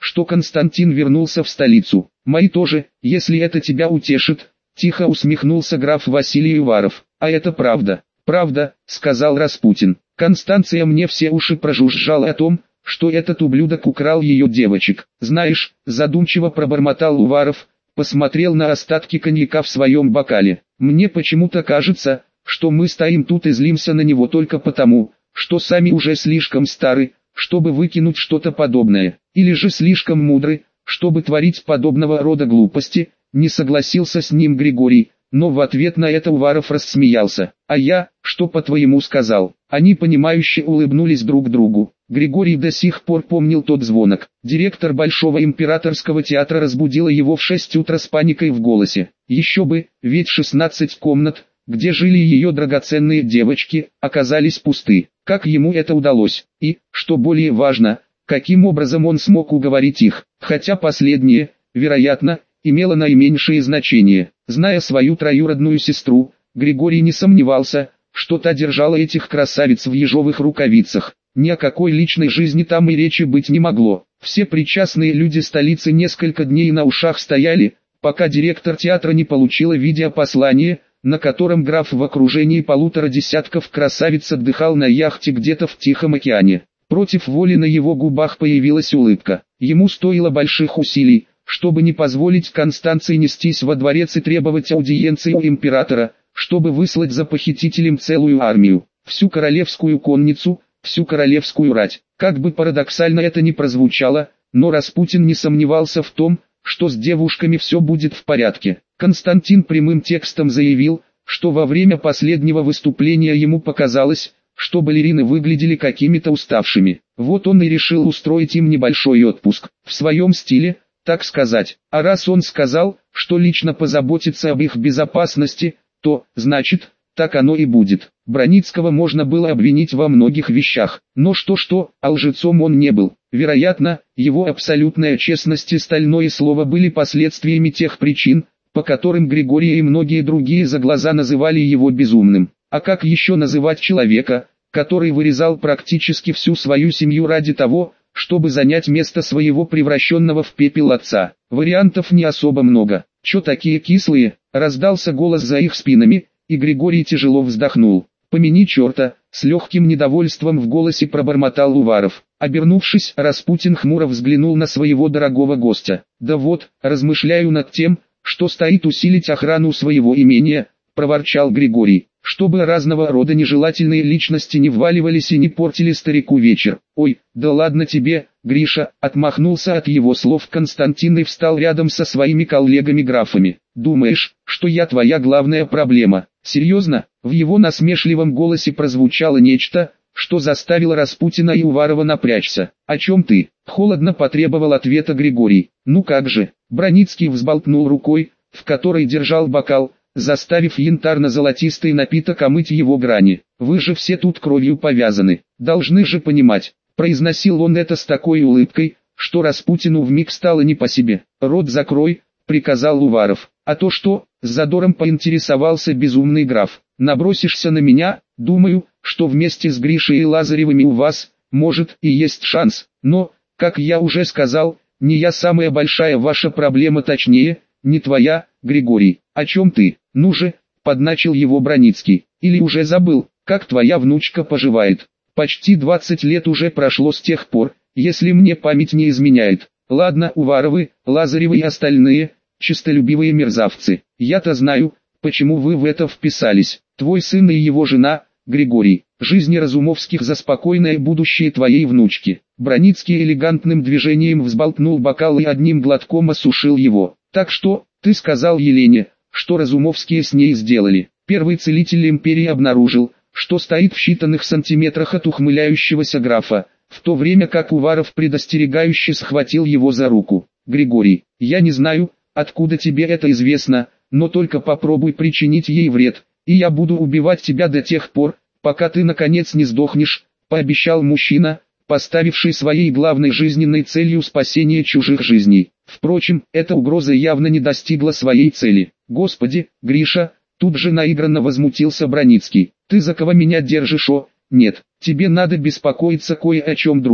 что Константин вернулся в столицу. Мои тоже, если это тебя утешит, тихо усмехнулся граф Василий Уваров. А это правда. Правда, сказал Распутин. Констанция мне все уши прожужжала о том, что этот ублюдок украл ее девочек. Знаешь, задумчиво пробормотал Уваров, посмотрел на остатки коньяка в своем бокале. Мне почему-то кажется, что мы стоим тут и злимся на него только потому, что сами уже слишком стары, чтобы выкинуть что-то подобное, или же слишком мудры, чтобы творить подобного рода глупости. Не согласился с ним Григорий, но в ответ на это Уваров рассмеялся. А я, что по-твоему сказал? Они понимающе улыбнулись друг другу. Григорий до сих пор помнил тот звонок. Директор Большого императорского театра разбудила его в шесть утра с паникой в голосе. Еще бы, ведь шестнадцать комнат, где жили ее драгоценные девочки, оказались пусты. Как ему это удалось? И, что более важно, каким образом он смог уговорить их? Хотя последнее, вероятно, имело наименьшее значение. Зная свою троюродную сестру, Григорий не сомневался, что та держала этих красавиц в ежовых рукавицах. Ни о какой личной жизни там и речи быть не могло. Все причастные люди столицы несколько дней на ушах стояли, пока директор театра не получила видеопослание, на котором граф в окружении полутора десятков красавиц отдыхал на яхте где-то в Тихом океане. Против воли на его губах появилась улыбка. Ему стоило больших усилий, чтобы не позволить Констанции нестись во дворец и требовать аудиенции у императора, чтобы выслать за похитителем целую армию, всю королевскую конницу, всю королевскую рать. Как бы парадоксально это ни прозвучало, но Распутин не сомневался в том, что с девушками все будет в порядке. Константин прямым текстом заявил, что во время последнего выступления ему показалось, что балерины выглядели какими-то уставшими. Вот он и решил устроить им небольшой отпуск, в своем стиле, так сказать. А раз он сказал, что лично позаботится об их безопасности, то, значит, так оно и будет. Броницкого можно было обвинить во многих вещах, но что-что, а лжецом он не был. Вероятно, его абсолютная честность и стальное слово были последствиями тех причин, по которым Григорий и многие другие за глаза называли его безумным. А как еще называть человека, который вырезал практически всю свою семью ради того, чтобы занять место своего превращенного в пепел отца? Вариантов не особо много. «Чё такие кислые?» — раздался голос за их спинами, и Григорий тяжело вздохнул. «Помяни черта!» — с легким недовольством в голосе пробормотал Уваров. Обернувшись, Распутин хмуро взглянул на своего дорогого гостя. «Да вот, размышляю над тем, что стоит усилить охрану своего имения», — проворчал Григорий, «чтобы разного рода нежелательные личности не вваливались и не портили старику вечер». «Ой, да ладно тебе, Гриша», — отмахнулся от его слов Константин и встал рядом со своими коллегами-графами. «Думаешь, что я твоя главная проблема? Серьезно?» В его насмешливом голосе прозвучало нечто, что заставило Распутина и Уварова напрячься. «О чем ты?» — холодно потребовал ответа Григорий. «Ну как же?» Броницкий взболтнул рукой, в которой держал бокал, заставив янтарно-золотистый напиток омыть его грани. «Вы же все тут кровью повязаны, должны же понимать». Произносил он это с такой улыбкой, что Распутину вмиг стало не по себе. «Рот закрой», — приказал Уваров. «А то что?» — с задором поинтересовался безумный граф. «Набросишься на меня? Думаю, что вместе с Гришей и Лазаревыми у вас, может, и есть шанс. Но, как я уже сказал, не я самая большая ваша проблема, точнее, не твоя, Григорий». «О чем ты? Ну же», — подначил его Броницкий. «Или уже забыл, как твоя внучка поживает? Почти двадцать лет уже прошло с тех пор, если мне память не изменяет. Ладно, Уваровы, Лазаревы и остальные, честолюбивые мерзавцы. Я-то знаю, почему вы в это вписались. Твой сын и его жена, Григорий, жизни Разумовских за спокойное будущее твоей внучки». Броницкий элегантным движением взболтнул бокал и одним глотком осушил его. «Так что, ты сказал Елене, что Разумовские с ней сделали?» Первый целитель империи обнаружил, что стоит в считанных сантиметрах от ухмыляющегося графа, в то время как Уваров предостерегающе схватил его за руку. «Григорий, я не знаю, откуда тебе это известно, но только попробуй причинить ей вред, и я буду убивать тебя до тех пор, пока ты наконец не сдохнешь», — пообещал мужчина, поставивший своей главной жизненной целью спасение чужих жизней. Впрочем, эта угроза явно не достигла своей цели. «Господи, Гриша!» — тут же наигранно возмутился Броницкий. «Ты за кого меня держишь, о? Нет, тебе надо беспокоиться кое о чем другом»,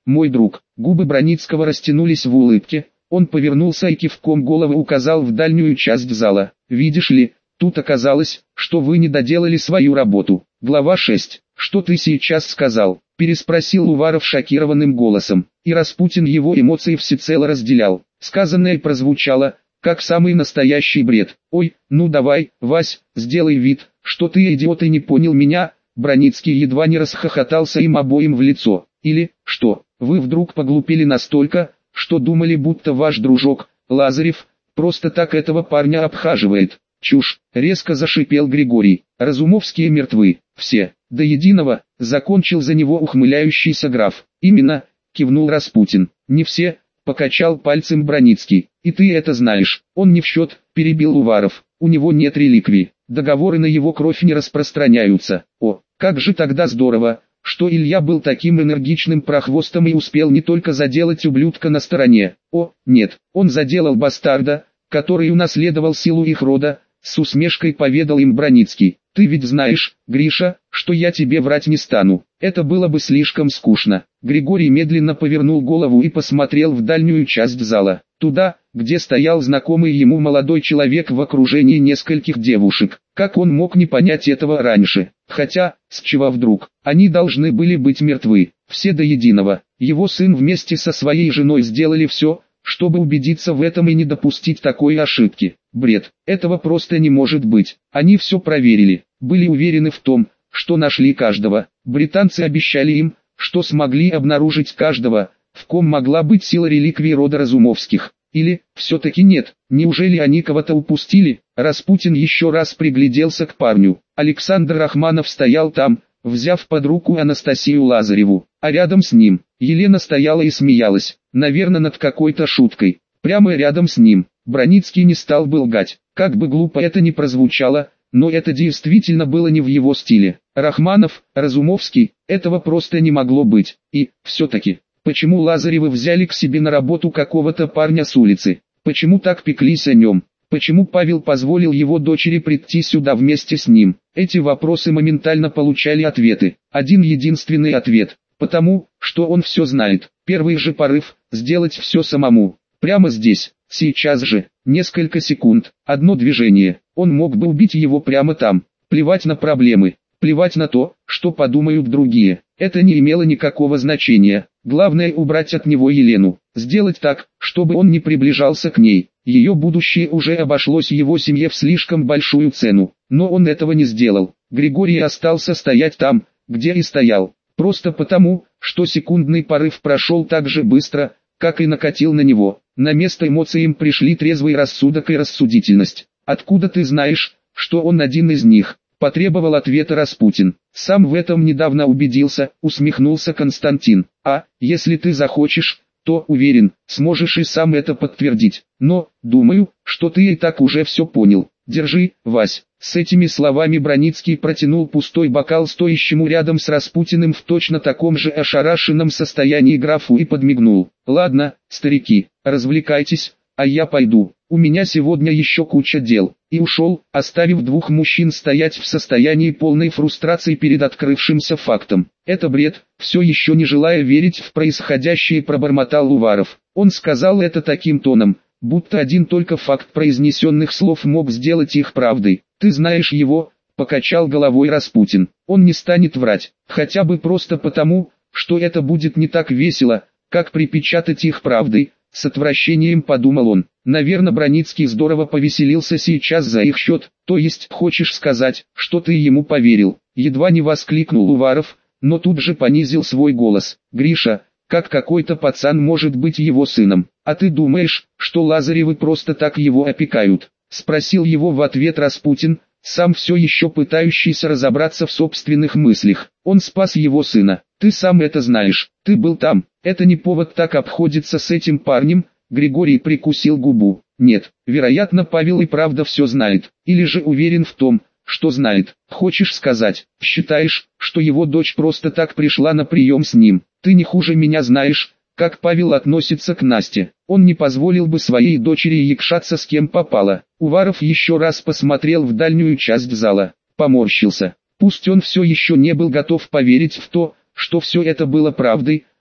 мой друг». Губы Броницкого растянулись в улыбке, он повернулся и кивком головы указал в дальнюю часть зала. «Видишь ли, тут оказалось, что вы не доделали свою работу». Глава шесть. «Что ты сейчас сказал?» – переспросил Уваров шокированным голосом, и Распутин его эмоции всецело разделял. Сказанное прозвучало, как самый настоящий бред. «Ой, ну давай, Вась, сделай вид, что ты идиот и не понял меня». Броницкий едва не расхохотался им обоим в лицо. «Или, что, вы вдруг поглупели настолько, что думали, будто ваш дружок, Лазарев, просто так этого парня обхаживает?» «Чушь!» — резко зашипел Григорий. «Разумовские мертвы, все, до единого», — закончил за него ухмыляющийся граф. «Именно», — кивнул Распутин. «Не все», — покачал пальцем Броницкий. «И ты это знаешь». «Он не в счет», — перебил Уваров. «У него нет реликвий, договоры на его кровь не распространяются». «О, как же тогда здорово, что Илья был таким энергичным прохвостом и успел не только заделать ублюдка на стороне. О, нет, он заделал бастарда, который унаследовал силу их рода», — с усмешкой поведал им Броницкий. «Ты ведь знаешь, Гриша, что я тебе врать не стану. Это было бы слишком скучно». Григорий медленно повернул голову и посмотрел в дальнюю часть зала, туда, где стоял знакомый ему молодой человек в окружении нескольких девушек. Как он мог не понять этого раньше? Хотя, с чего вдруг? Они должны были быть мертвы, все до единого. Его сын вместе со своей женой сделали все, чтобы убедиться в этом и не допустить такой ошибки. Бред, этого просто не может быть. Они все проверили, были уверены в том, что нашли каждого. Британцы обещали им, что смогли обнаружить каждого, в ком могла быть сила реликвии рода Разумовских. Или, все-таки нет, неужели они кого-то упустили? Распутин еще раз пригляделся к парню. Александр Рахманов стоял там, взяв под руку Анастасию Лазареву, а рядом с ним Елена стояла и смеялась, наверное над какой-то шуткой. Прямо рядом с ним. Броницкий не стал бы лгать, как бы глупо это ни прозвучало, но это действительно было не в его стиле. Рахманов, Разумовский, этого просто не могло быть. И, все-таки, почему Лазаревы взяли к себе на работу какого-то парня с улицы? Почему так пеклись о нем? Почему Павел позволил его дочери прийти сюда вместе с ним? Эти вопросы моментально получали ответы. Один единственный ответ. Потому, что он все знает. Первый же порыв – сделать все самому. Прямо здесь, сейчас же, несколько секунд, одно движение. Он мог бы убить его прямо там. Плевать на проблемы, плевать на то, что подумают другие. Это не имело никакого значения. Главное убрать от него Елену. Сделать так, чтобы он не приближался к ней. Ее будущее уже обошлось его семье в слишком большую цену. Но он этого не сделал. Григорий остался стоять там, где и стоял. Просто потому, что секундный порыв прошел так же быстро, как и накатил на него. На место эмоциям пришли трезвый рассудок и рассудительность. «Откуда ты знаешь, что он один из них?» – потребовал ответа Распутин. «Сам в этом недавно убедился», – усмехнулся Константин. «А, если ты захочешь, то, уверен, сможешь и сам это подтвердить. Но, думаю, что ты и так уже все понял. Держи, Вась». С этими словами Броницкий протянул пустой бокал стоящему рядом с Распутиным в точно таком же ошарашенном состоянии графу и подмигнул. «Ладно, старики, развлекайтесь, а я пойду. У меня сегодня еще куча дел». И ушел, оставив двух мужчин стоять в состоянии полной фрустрации перед открывшимся фактом. «Это бред», все еще не желая верить в происходящее, пробормотал Уваров. Он сказал это таким тоном, будто один только факт произнесенных слов мог сделать их правдой. «Ты знаешь его», — покачал головой Распутин. «Он не станет врать, хотя бы просто потому, что это будет не так весело, как припечатать их правдой». С отвращением подумал он. Наверное, Броницкий здорово повеселился сейчас за их счет. «То есть, хочешь сказать, что ты ему поверил?» Едва не воскликнул Уваров, но тут же понизил свой голос. «Гриша, как какой-то пацан может быть его сыном? А ты думаешь, что Лазаревы просто так его опекают?» Спросил его в ответ Распутин, сам все еще пытающийся разобраться в собственных мыслях. «Он спас его сына. Ты сам это знаешь. Ты был там. Это не повод так обходиться с этим парнем». Григорий прикусил губу. «Нет, вероятно, Павел и правда все знает. Или же уверен в том, что знает. Хочешь сказать, считаешь, что его дочь просто так пришла на прием с ним? Ты не хуже меня знаешь, как Павел относится к Насте. Он не позволил бы своей дочери якшаться с кем попало». Уваров еще раз посмотрел в дальнюю часть зала, поморщился. Пусть он все еще не был готов поверить в то, что все это было правдой,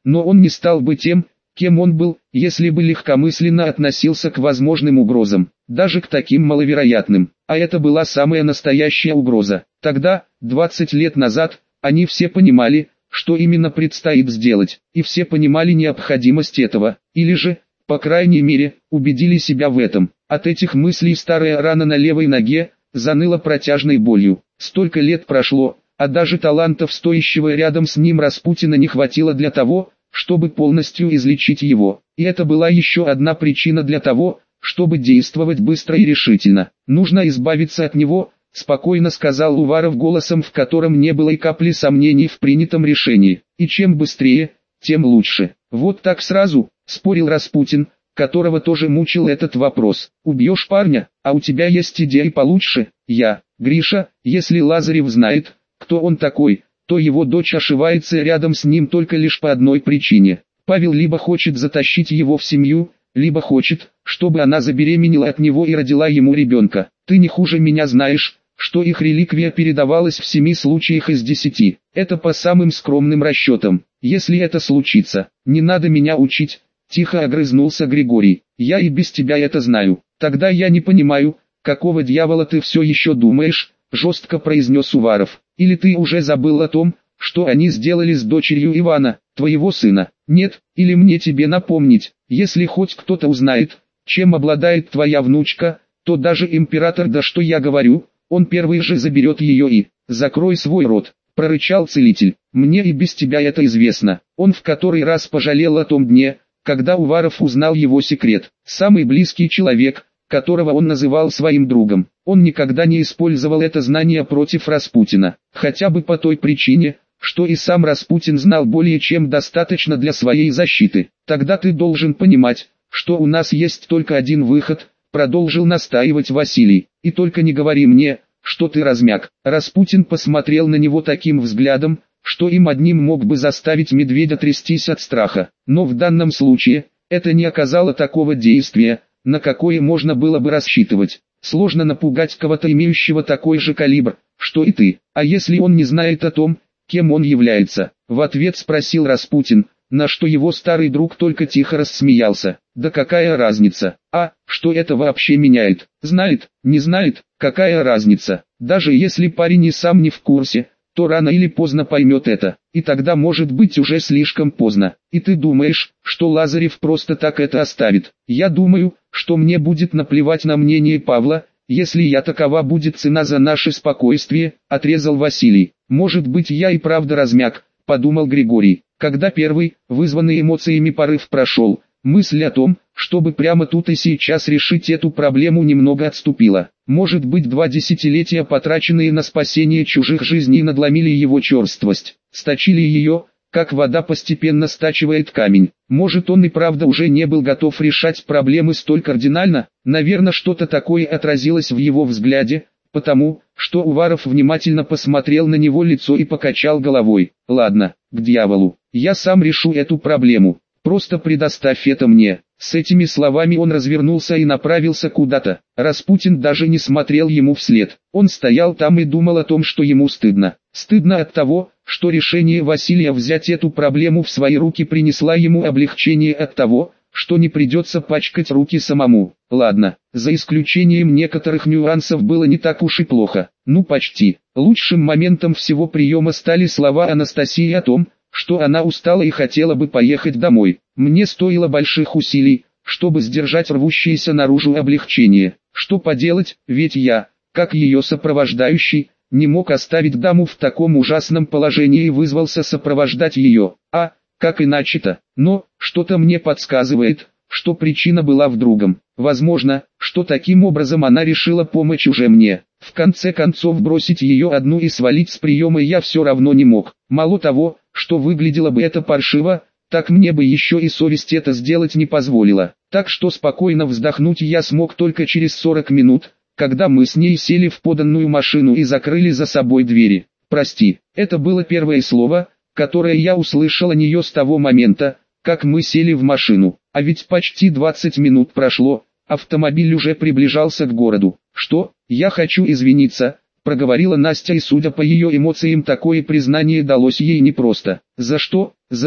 но он не стал бы тем, кем он был, если бы легкомысленно относился к возможным угрозам, даже к таким маловероятным. А это была самая настоящая угроза. Тогда, двадцать лет назад, они все понимали, что именно предстоит сделать, и все понимали необходимость этого, или же, по крайней мере, убедили себя в этом. От этих мыслей старая рана на левой ноге заныла протяжной болью. Столько лет прошло, а даже талантов стоящего рядом с ним Распутина не хватило для того, чтобы полностью излечить его. И это была еще одна причина для того, чтобы действовать быстро и решительно. «Нужно избавиться от него», — спокойно сказал Уваров голосом, в котором не было и капли сомнений в принятом решении. «И чем быстрее, тем лучше». «Вот так сразу», — спорил Распутин, которого тоже мучил этот вопрос. «Убьешь парня, а у тебя есть идеи получше?» «Я, Гриша, если Лазарев знает, кто он такой, то его дочь ошивается рядом с ним только лишь по одной причине. Павел либо хочет затащить его в семью, либо хочет, чтобы она забеременела от него и родила ему ребенка. Ты не хуже меня знаешь, что их реликвия передавалась в семи случаях из десяти. Это по самым скромным расчетам. Если это случится, не надо меня учить», — тихо огрызнулся Григорий. «Я и без тебя это знаю. Тогда я не понимаю, какого дьявола ты все еще думаешь», — жестко произнес Уваров. «Или ты уже забыл о том, что они сделали с дочерью Ивана, твоего сына? Нет, или мне тебе напомнить, если хоть кто-то узнает, чем обладает твоя внучка, то даже император, да что я говорю, он первый же заберет ее и... Закрой свой рот», — прорычал целитель. «Мне и без тебя это известно». Он в который раз пожалел о том дне, когда Уваров узнал его секрет. Самый близкий человек, которого он называл своим другом. Он никогда не использовал это знание против Распутина, хотя бы по той причине, что и сам Распутин знал более чем достаточно для своей защиты. «Тогда ты должен понимать, что у нас есть только один выход», — продолжил настаивать Василий. «И только не говори мне, что ты размяк». Распутин посмотрел на него таким взглядом, что им одним мог бы заставить медведя трястись от страха. Но в данном случае, это не оказало такого действия, на какое можно было бы рассчитывать. Сложно напугать кого-то, имеющего такой же калибр, что и ты. А если он не знает о том, кем он является? В ответ спросил Распутин, на что его старый друг только тихо рассмеялся. Да какая разница? А, что это вообще меняет? Знает, не знает, какая разница? Даже если парень и сам не в курсе, то рано или поздно поймет это, и тогда может быть уже слишком поздно. И ты думаешь, что Лазарев просто так это оставит? Я думаю, что мне будет наплевать на мнение Павла, если я такова будет цена за наше спокойствие, отрезал Василий. Может быть, я и правда размяк, подумал Григорий. Когда первый, вызванный эмоциями порыв прошел, мысль о том, чтобы прямо тут и сейчас решить эту проблему, немного отступила. Может быть, два десятилетия, потраченные на спасение чужих жизней, надломили его черствость, сточили ее, как вода постепенно стачивает камень. Может, он и правда уже не был готов решать проблемы столь кардинально. Наверное, что-то такое отразилось в его взгляде, потому, что Уваров внимательно посмотрел на него лицо и покачал головой. «Ладно, к дьяволу, я сам решу эту проблему, просто предоставь это мне». С этими словами он развернулся и направился куда-то. Распутин даже не смотрел ему вслед. Он стоял там и думал о том, что ему стыдно. Стыдно от того, что решение Василия взять эту проблему в свои руки принесла ему облегчение от того, что не придется пачкать руки самому. Ладно, за исключением некоторых нюансов было не так уж и плохо. Ну почти. Лучшим моментом всего приема стали слова Анастасии о том, что она устала и хотела бы поехать домой. Мне стоило больших усилий, чтобы сдержать рвущееся наружу облегчение. Что поделать, ведь я, как ее сопровождающий, не мог оставить даму в таком ужасном положении и вызвался сопровождать ее. А, как иначе-то? Но, что-то мне подсказывает, что причина была в другом. Возможно, что таким образом она решила помочь уже мне. В конце концов, бросить ее одну и свалить с приема я все равно не мог. Мало того, что выглядело бы это паршиво, так мне бы еще и совесть это сделать не позволила. Так что спокойно вздохнуть я смог только через сорок минут, когда мы с ней сели в поданную машину и закрыли за собой двери. «Прости», это было первое слово, которое я услышал от нее с того момента, как мы сели в машину. А ведь почти двадцать минут прошло, автомобиль уже приближался к городу. «Что, я хочу извиниться», проговорила Настя, и судя по ее эмоциям, такое признание далось ей непросто. «За что?» «За то,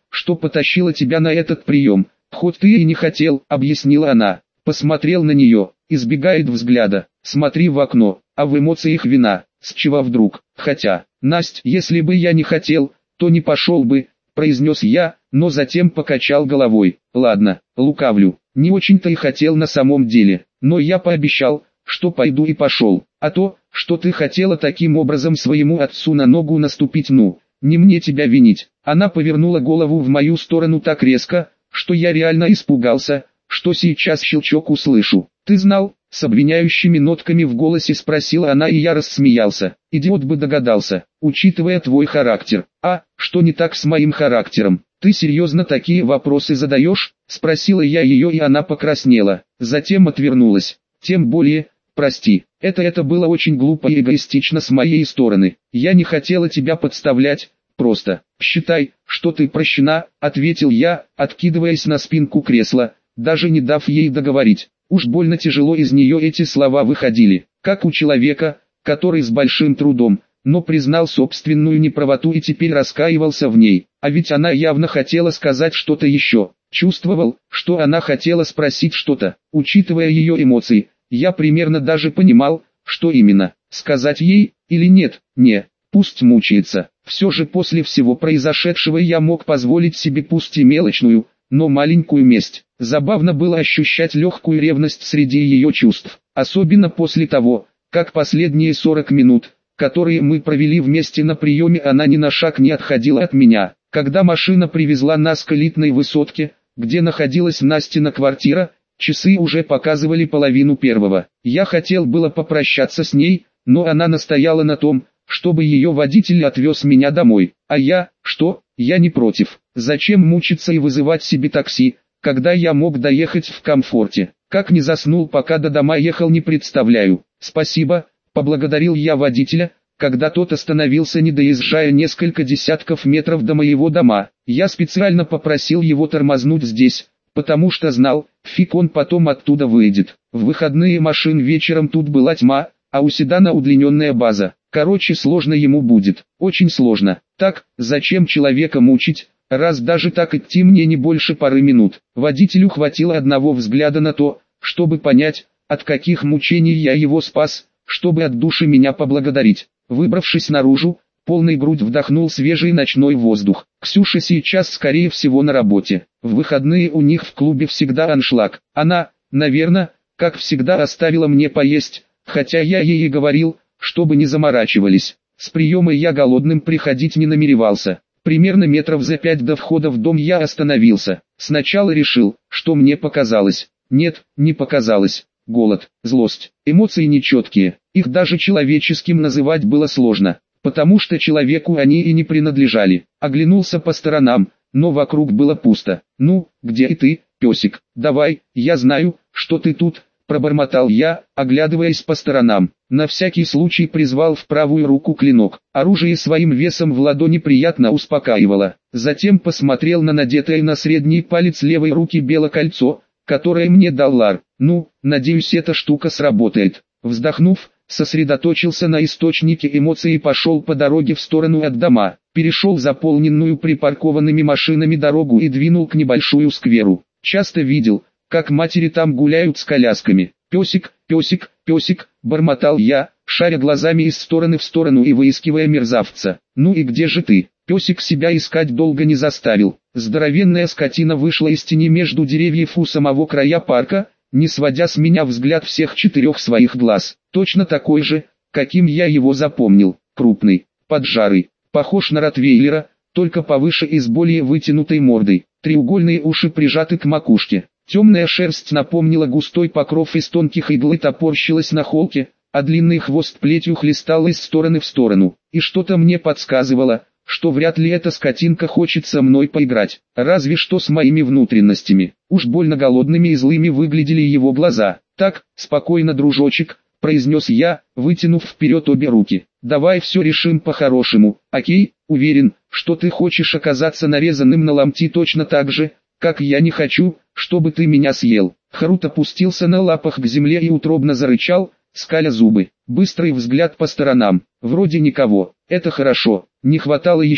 что потащила тебя на этот прием. Хоть ты и не хотел, объяснила она. Посмотрел на нее, избегает взгляда. Смотри в окно, а в эмоциях вина. С чего вдруг? Хотя, Насть, если бы я не хотел, то не пошел бы, произнес я, но затем покачал головой. Ладно, лукавлю, не очень-то и хотел на самом деле, но я пообещал, что пойду и пошел. А то, что ты хотела таким образом своему отцу на ногу наступить, ну, не мне тебя винить. Она повернула голову в мою сторону так резко, что я реально испугался, что сейчас щелчок услышу. Ты знал? С обвиняющими нотками в голосе спросила она, и я рассмеялся. Идиот бы догадался, учитывая твой характер. А, что не так с моим характером? Ты серьезно такие вопросы задаешь? Спросила я ее, и она покраснела. Затем отвернулась. Тем более, прости, это это было очень глупо и эгоистично с моей стороны. Я не хотела тебя подставлять, просто. Считай, что ты прощена, ответил я, откидываясь на спинку кресла, даже не дав ей договорить. Уж больно тяжело из нее эти слова выходили, как у человека, который с большим трудом, но признал собственную неправоту и теперь раскаивался в ней. А ведь она явно хотела сказать что-то еще. Чувствовал, что она хотела спросить что-то. Учитывая ее эмоции, я примерно даже понимал, что именно, сказать ей, или нет. Не, пусть мучается. Все же после всего произошедшего я мог позволить себе пусть и мелочную, но маленькую месть. Забавно было ощущать легкую ревность среди ее чувств, особенно после того, как последние сорок минут, которые мы провели вместе на приеме, она ни на шаг не отходила от меня. Когда машина привезла нас к элитной высотке, где находилась Настина квартира, часы уже показывали половину первого. Я хотел было попрощаться с ней, но она настояла на том, чтобы ее водитель отвез меня домой. А я, что, я не против. Зачем мучиться и вызывать себе такси, когда я мог доехать в комфорте? Как не заснул, пока до дома ехал, не представляю. Спасибо, поблагодарил я водителя, когда тот остановился, не доезжая несколько десятков метров до моего дома. Я специально попросил его тормознуть здесь, потому что знал, фиг он потом оттуда выйдет. В выходные машин вечером тут была тьма, а у седана удлиненная база. Короче, сложно ему будет, очень сложно. Так, зачем человека мучить, раз даже так идти мне не больше пары минут. Водителю хватило одного взгляда на то, чтобы понять, от каких мучений я его спас, чтобы от души меня поблагодарить. Выбравшись наружу, полной грудь вдохнул свежий ночной воздух. Ксюша сейчас скорее всего на работе. В выходные у них в клубе всегда аншлаг. Она, наверное, как всегда оставила мне поесть, хотя я ей и говорил, чтобы не заморачивались. С приема я голодным приходить не намеревался. Примерно метров за пять до входа в дом я остановился. Сначала решил, что мне показалось. Нет, не показалось. Голод, злость, эмоции нечеткие. Их даже человеческим называть было сложно, потому что человеку они и не принадлежали. Оглянулся по сторонам, но вокруг было пусто. «Ну, где и ты, песик? Давай, я знаю, что ты тут», пробормотал я, оглядываясь по сторонам. На всякий случай призвал в правую руку клинок. Оружие своим весом в ладони приятно успокаивало. Затем посмотрел на надетое на средний палец левой руки белокольцо, которое мне дал Лар. Ну, надеюсь, эта штука сработает. Вздохнув, сосредоточился на источнике эмоций и пошел по дороге в сторону от дома. Перешел заполненную припаркованными машинами дорогу и двинул к небольшую скверу. Часто видел, как матери там гуляют с колясками. «Песик, песик, песик», бормотал я, шаря глазами из стороны в сторону и выискивая мерзавца. «Ну и где же ты?» Песик себя искать долго не заставил. Здоровенная скотина вышла из тени между деревьев у самого края парка, не сводя с меня взгляд всех четырех своих глаз. Точно такой же, каким я его запомнил. Крупный, поджарый, похож на ротвейлера, только повыше и с более вытянутой мордой. Треугольные уши прижаты к макушке. Темная шерсть напомнила густой покров из тонких игл и топорщилась на холке, а длинный хвост плетью хлестал из стороны в сторону. И что-то мне подсказывало, что вряд ли эта скотинка хочет со мной поиграть, разве что с моими внутренностями. Уж больно голодными и злыми выглядели его глаза. «Так, спокойно, дружочек», — произнес я, вытянув вперед обе руки. «Давай все решим по-хорошему, окей? Уверен, что ты хочешь оказаться нарезанным на ломти точно так же, как я не хочу, чтобы ты меня съел». Харут опустился на лапах к земле и утробно зарычал, скаля зубы. Быстрый взгляд по сторонам. Вроде никого. Это хорошо. Не хватало еще,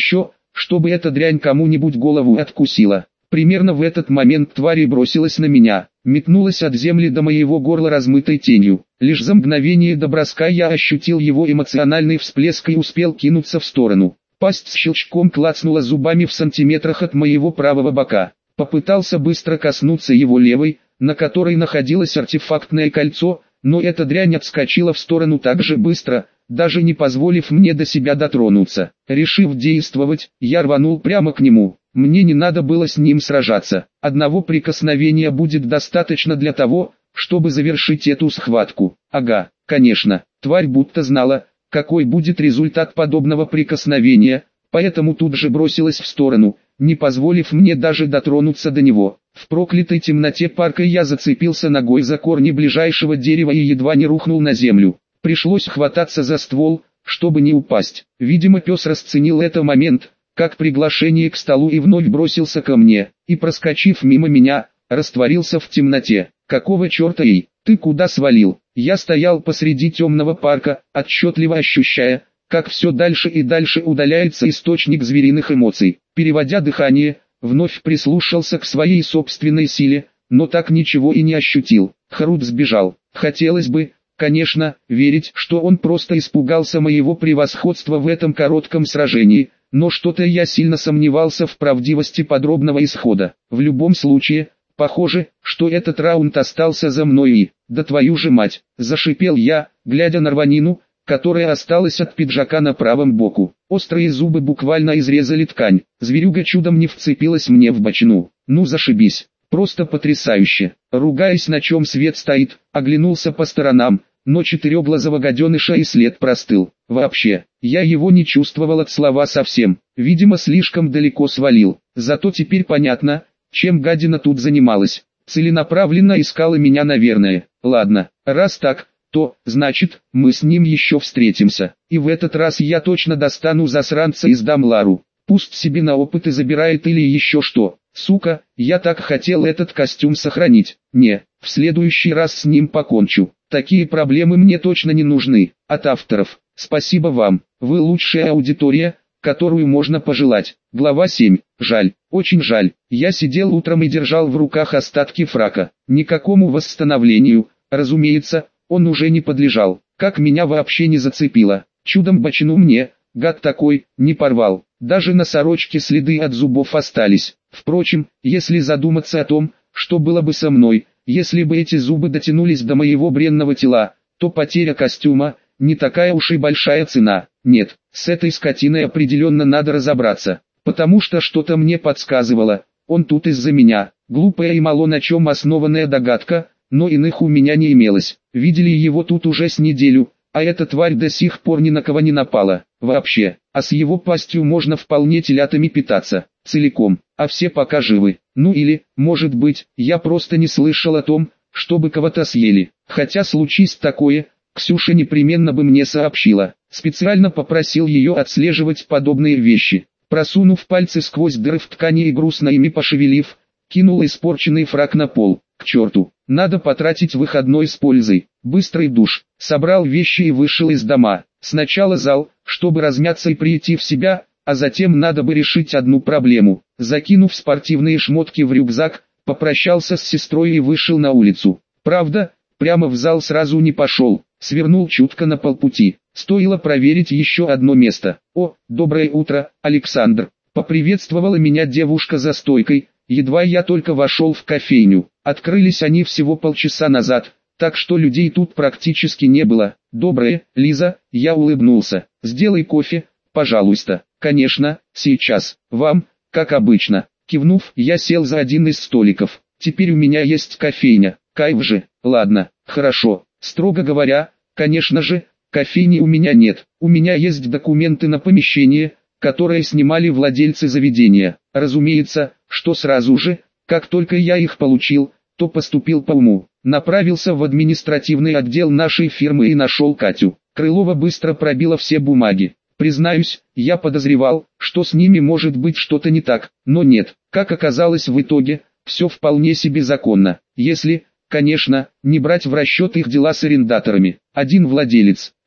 чтобы эта дрянь кому-нибудь голову откусила. Примерно в этот момент тварь бросилась на меня, метнулась от земли до моего горла размытой тенью. Лишь за мгновение до броска я ощутил его эмоциональный всплеск и успел кинуться в сторону. Пасть с щелчком клацнула зубами в сантиметрах от моего правого бока. Попытался быстро коснуться его левой, на которой находилось артефактное кольцо, но эта дрянь отскочила в сторону так же быстро, даже не позволив мне до себя дотронуться. Решив действовать, я рванул прямо к нему. Мне не надо было с ним сражаться. Одного прикосновения будет достаточно для того, чтобы завершить эту схватку. Ага, конечно, тварь будто знала, какой будет результат подобного прикосновения, поэтому тут же бросилась в сторону, не позволив мне даже дотронуться до него. В проклятой темноте парка я зацепился ногой за корни ближайшего дерева и едва не рухнул на землю. Пришлось хвататься за ствол, чтобы не упасть. Видимо, пес расценил этот момент как приглашение к столу и вновь бросился ко мне, и, проскочив мимо меня, растворился в темноте. Какого черта, ей, ты куда свалил? Я стоял посреди темного парка, отчетливо ощущая, как все дальше и дальше удаляется источник звериных эмоций. Переводя дыхание, вновь прислушался к своей собственной силе, но так ничего и не ощутил. Хрут сбежал. Хотелось бы, конечно, верить, что он просто испугался моего превосходства в этом коротком сражении, но что-то я сильно сомневался в правдивости подробного исхода. В любом случае, похоже, что этот раунд остался за мной и... Да твою же мать, зашипел я, глядя на рванину, которая осталась от пиджака на правом боку. Острые зубы буквально изрезали ткань. Зверюга чудом не вцепилась мне в бочину. Ну зашибись, просто потрясающе. Ругаясь, на чем свет стоит, оглянулся по сторонам, но четырехглазого гаденыша и след простыл. Вообще, я его не чувствовал от слова совсем, видимо слишком далеко свалил. Зато теперь понятно, чем гадина тут занималась. Целенаправленно искала меня, наверное. Ладно, раз так, то, значит, мы с ним еще встретимся. И в этот раз я точно достану засранца и сдам Лару. Пусть себе на опыт и забирает или еще что. Сука, я так хотел этот костюм сохранить. Не, в следующий раз с ним покончу. Такие проблемы мне точно не нужны. От авторов. Спасибо вам. Вы лучшая аудитория, которую можно пожелать. Глава семь. Жаль, очень жаль. Я сидел утром и держал в руках остатки фрака. Никакому восстановлению, разумеется, он уже не подлежал. Как меня вообще не зацепило. Чудом бочину мне, гад такой, не порвал. Даже на сорочке следы от зубов остались. Впрочем, если задуматься о том, что было бы со мной, если бы эти зубы дотянулись до моего бренного тела, то потеря костюма – не такая уж и большая цена. Нет, с этой скотиной определенно надо разобраться, потому что что-то мне подсказывало, он тут из-за меня. Глупая и мало на чем основанная догадка, но иных у меня не имелось. Видели его тут уже с неделю, а эта тварь до сих пор ни на кого не напала. Вообще, а с его пастью можно вполне телятами питаться, целиком, а все пока живы. Ну или, может быть, я просто не слышал о том, чтобы кого-то съели. Хотя случись такое, Ксюша непременно бы мне сообщила. Специально попросил ее отслеживать подобные вещи. Просунув пальцы сквозь дыры в ткани и грустно ими пошевелив, кинул испорченный фрак на пол. К черту, надо потратить выходной с пользой. Быстрый душ, собрал вещи и вышел из дома. Сначала зал, чтобы размяться и прийти в себя, а затем надо бы решить одну проблему. Закинув спортивные шмотки в рюкзак, попрощался с сестрой и вышел на улицу. Правда, прямо в зал сразу не пошел, свернул чутко на полпути. Стоило проверить еще одно место. «О, доброе утро, Александр!» Поприветствовала меня девушка за стойкой, едва я только вошел в кофейню. Открылись они всего полчаса назад, так что людей тут практически не было. «Доброе, Лиза», я улыбнулся. «Сделай кофе, пожалуйста». «Конечно, сейчас. Вам, как обычно». Кивнув, я сел за один из столиков. «Теперь у меня есть кофейня. Кайф же». «Ладно, хорошо. Строго говоря, конечно же, кофейни у меня нет. У меня есть документы на помещение, которые снимали владельцы заведения. Разумеется, что сразу же, как только я их получил, то поступил по уму. Направился в административный отдел нашей фирмы и нашел Катю. Крылова быстро пробила все бумаги. Признаюсь, я подозревал, что с ними может быть что-то не так, но нет. Как оказалось в итоге, все вполне себе законно. Если, конечно, не брать в расчет их дела с арендаторами. Один владелец,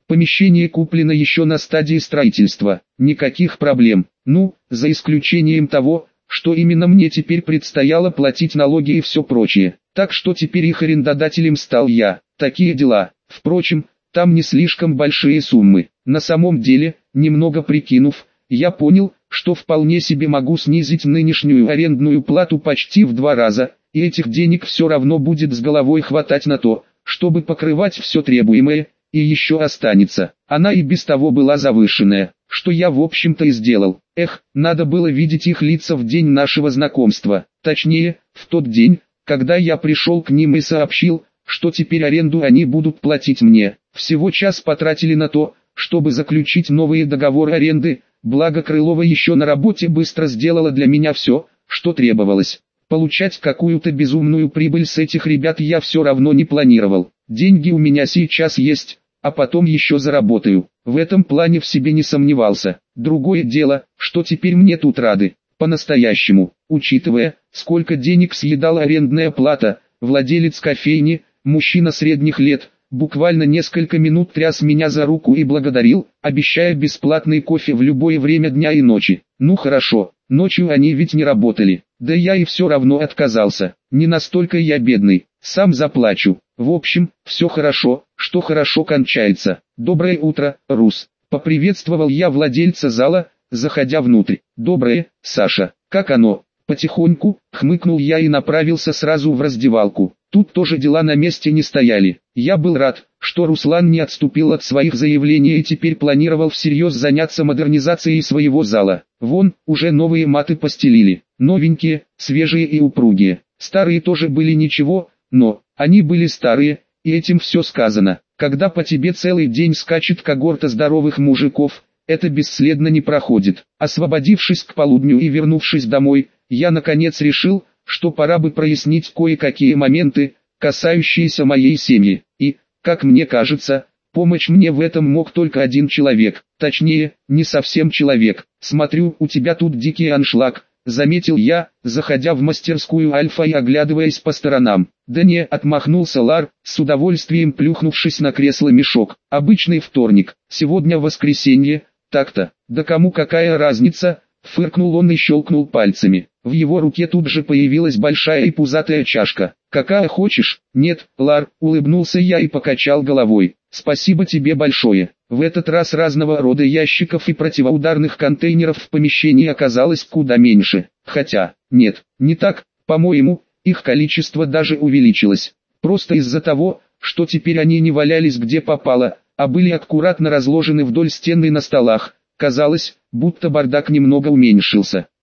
Помещение куплено еще на стадии строительства. Никаких проблем. Ну, за исключением того, что именно мне теперь предстояло платить налоги и все прочее. Так что теперь их арендодателем стал я. Такие дела. Впрочем, там не слишком большие суммы. На самом деле, немного прикинув, я понял, что вполне себе могу снизить нынешнюю арендную плату почти в два раза, и этих денег все равно будет с головой хватать на то, чтобы покрывать все требуемое, и еще останется. Она и без того была завышенная, что я в общем-то и сделал. Эх, надо было видеть их лица в день нашего знакомства. Точнее, в тот день, когда я пришел к ним и сообщил, что теперь аренду они будут платить мне. Всего час потратили на то, чтобы заключить новые договоры аренды, благо Крылова еще на работе быстро сделала для меня все, что требовалось. Получать какую-то безумную прибыль с этих ребят я все равно не планировал. Деньги у меня сейчас есть, а потом еще заработаю. В этом плане в себе не сомневался. Другое дело, что теперь мне тут рады. По-настоящему, учитывая, сколько денег съедала арендная плата, владелец кофейни, мужчина средних лет, буквально несколько минут тряс меня за руку и благодарил, обещая бесплатный кофе в любое время дня и ночи. Ну хорошо, ночью они ведь не работали, да я и все равно отказался. Не настолько я бедный, сам заплачу. В общем, все хорошо, что хорошо кончается. Доброе утро, Рус. Поприветствовал я владельца зала, заходя внутрь. Доброе, Саша. Как оно? Потихоньку, хмыкнул я и направился сразу в раздевалку. Тут тоже дела на месте не стояли. Я был рад, что Руслан не отступил от своих заявлений и теперь планировал всерьез заняться модернизацией своего зала. Вон, уже новые маты постелили. Новенькие, свежие и упругие. Старые тоже были ничего, но они были старые, и этим все сказано. Когда по тебе целый день скачет когорта здоровых мужиков, это бесследно не проходит. Освободившись к полудню и вернувшись домой, я наконец решил, что пора бы прояснить кое-какие моменты, касающиеся моей семьи. И, как мне кажется, помочь мне в этом мог только один человек. Точнее, не совсем человек. Смотрю, у тебя тут дикий аншлаг. Заметил я, заходя в мастерскую Альфа и оглядываясь по сторонам. Да не, отмахнулся Лар, с удовольствием плюхнувшись на кресло-мешок. Обычный вторник, сегодня воскресенье, так-то. Да кому какая разница, фыркнул он и щелкнул пальцами. В его руке тут же появилась большая и пузатая чашка. Какая хочешь? Нет, Лар, улыбнулся я и покачал головой. Спасибо тебе большое. В этот раз разного рода ящиков и противоударных контейнеров в помещении оказалось куда меньше. Хотя, нет, не так, по-моему, их количество даже увеличилось. Просто из-за того, что теперь они не валялись где попало, а были аккуратно разложены вдоль стены на столах. Казалось, будто бардак немного уменьшился.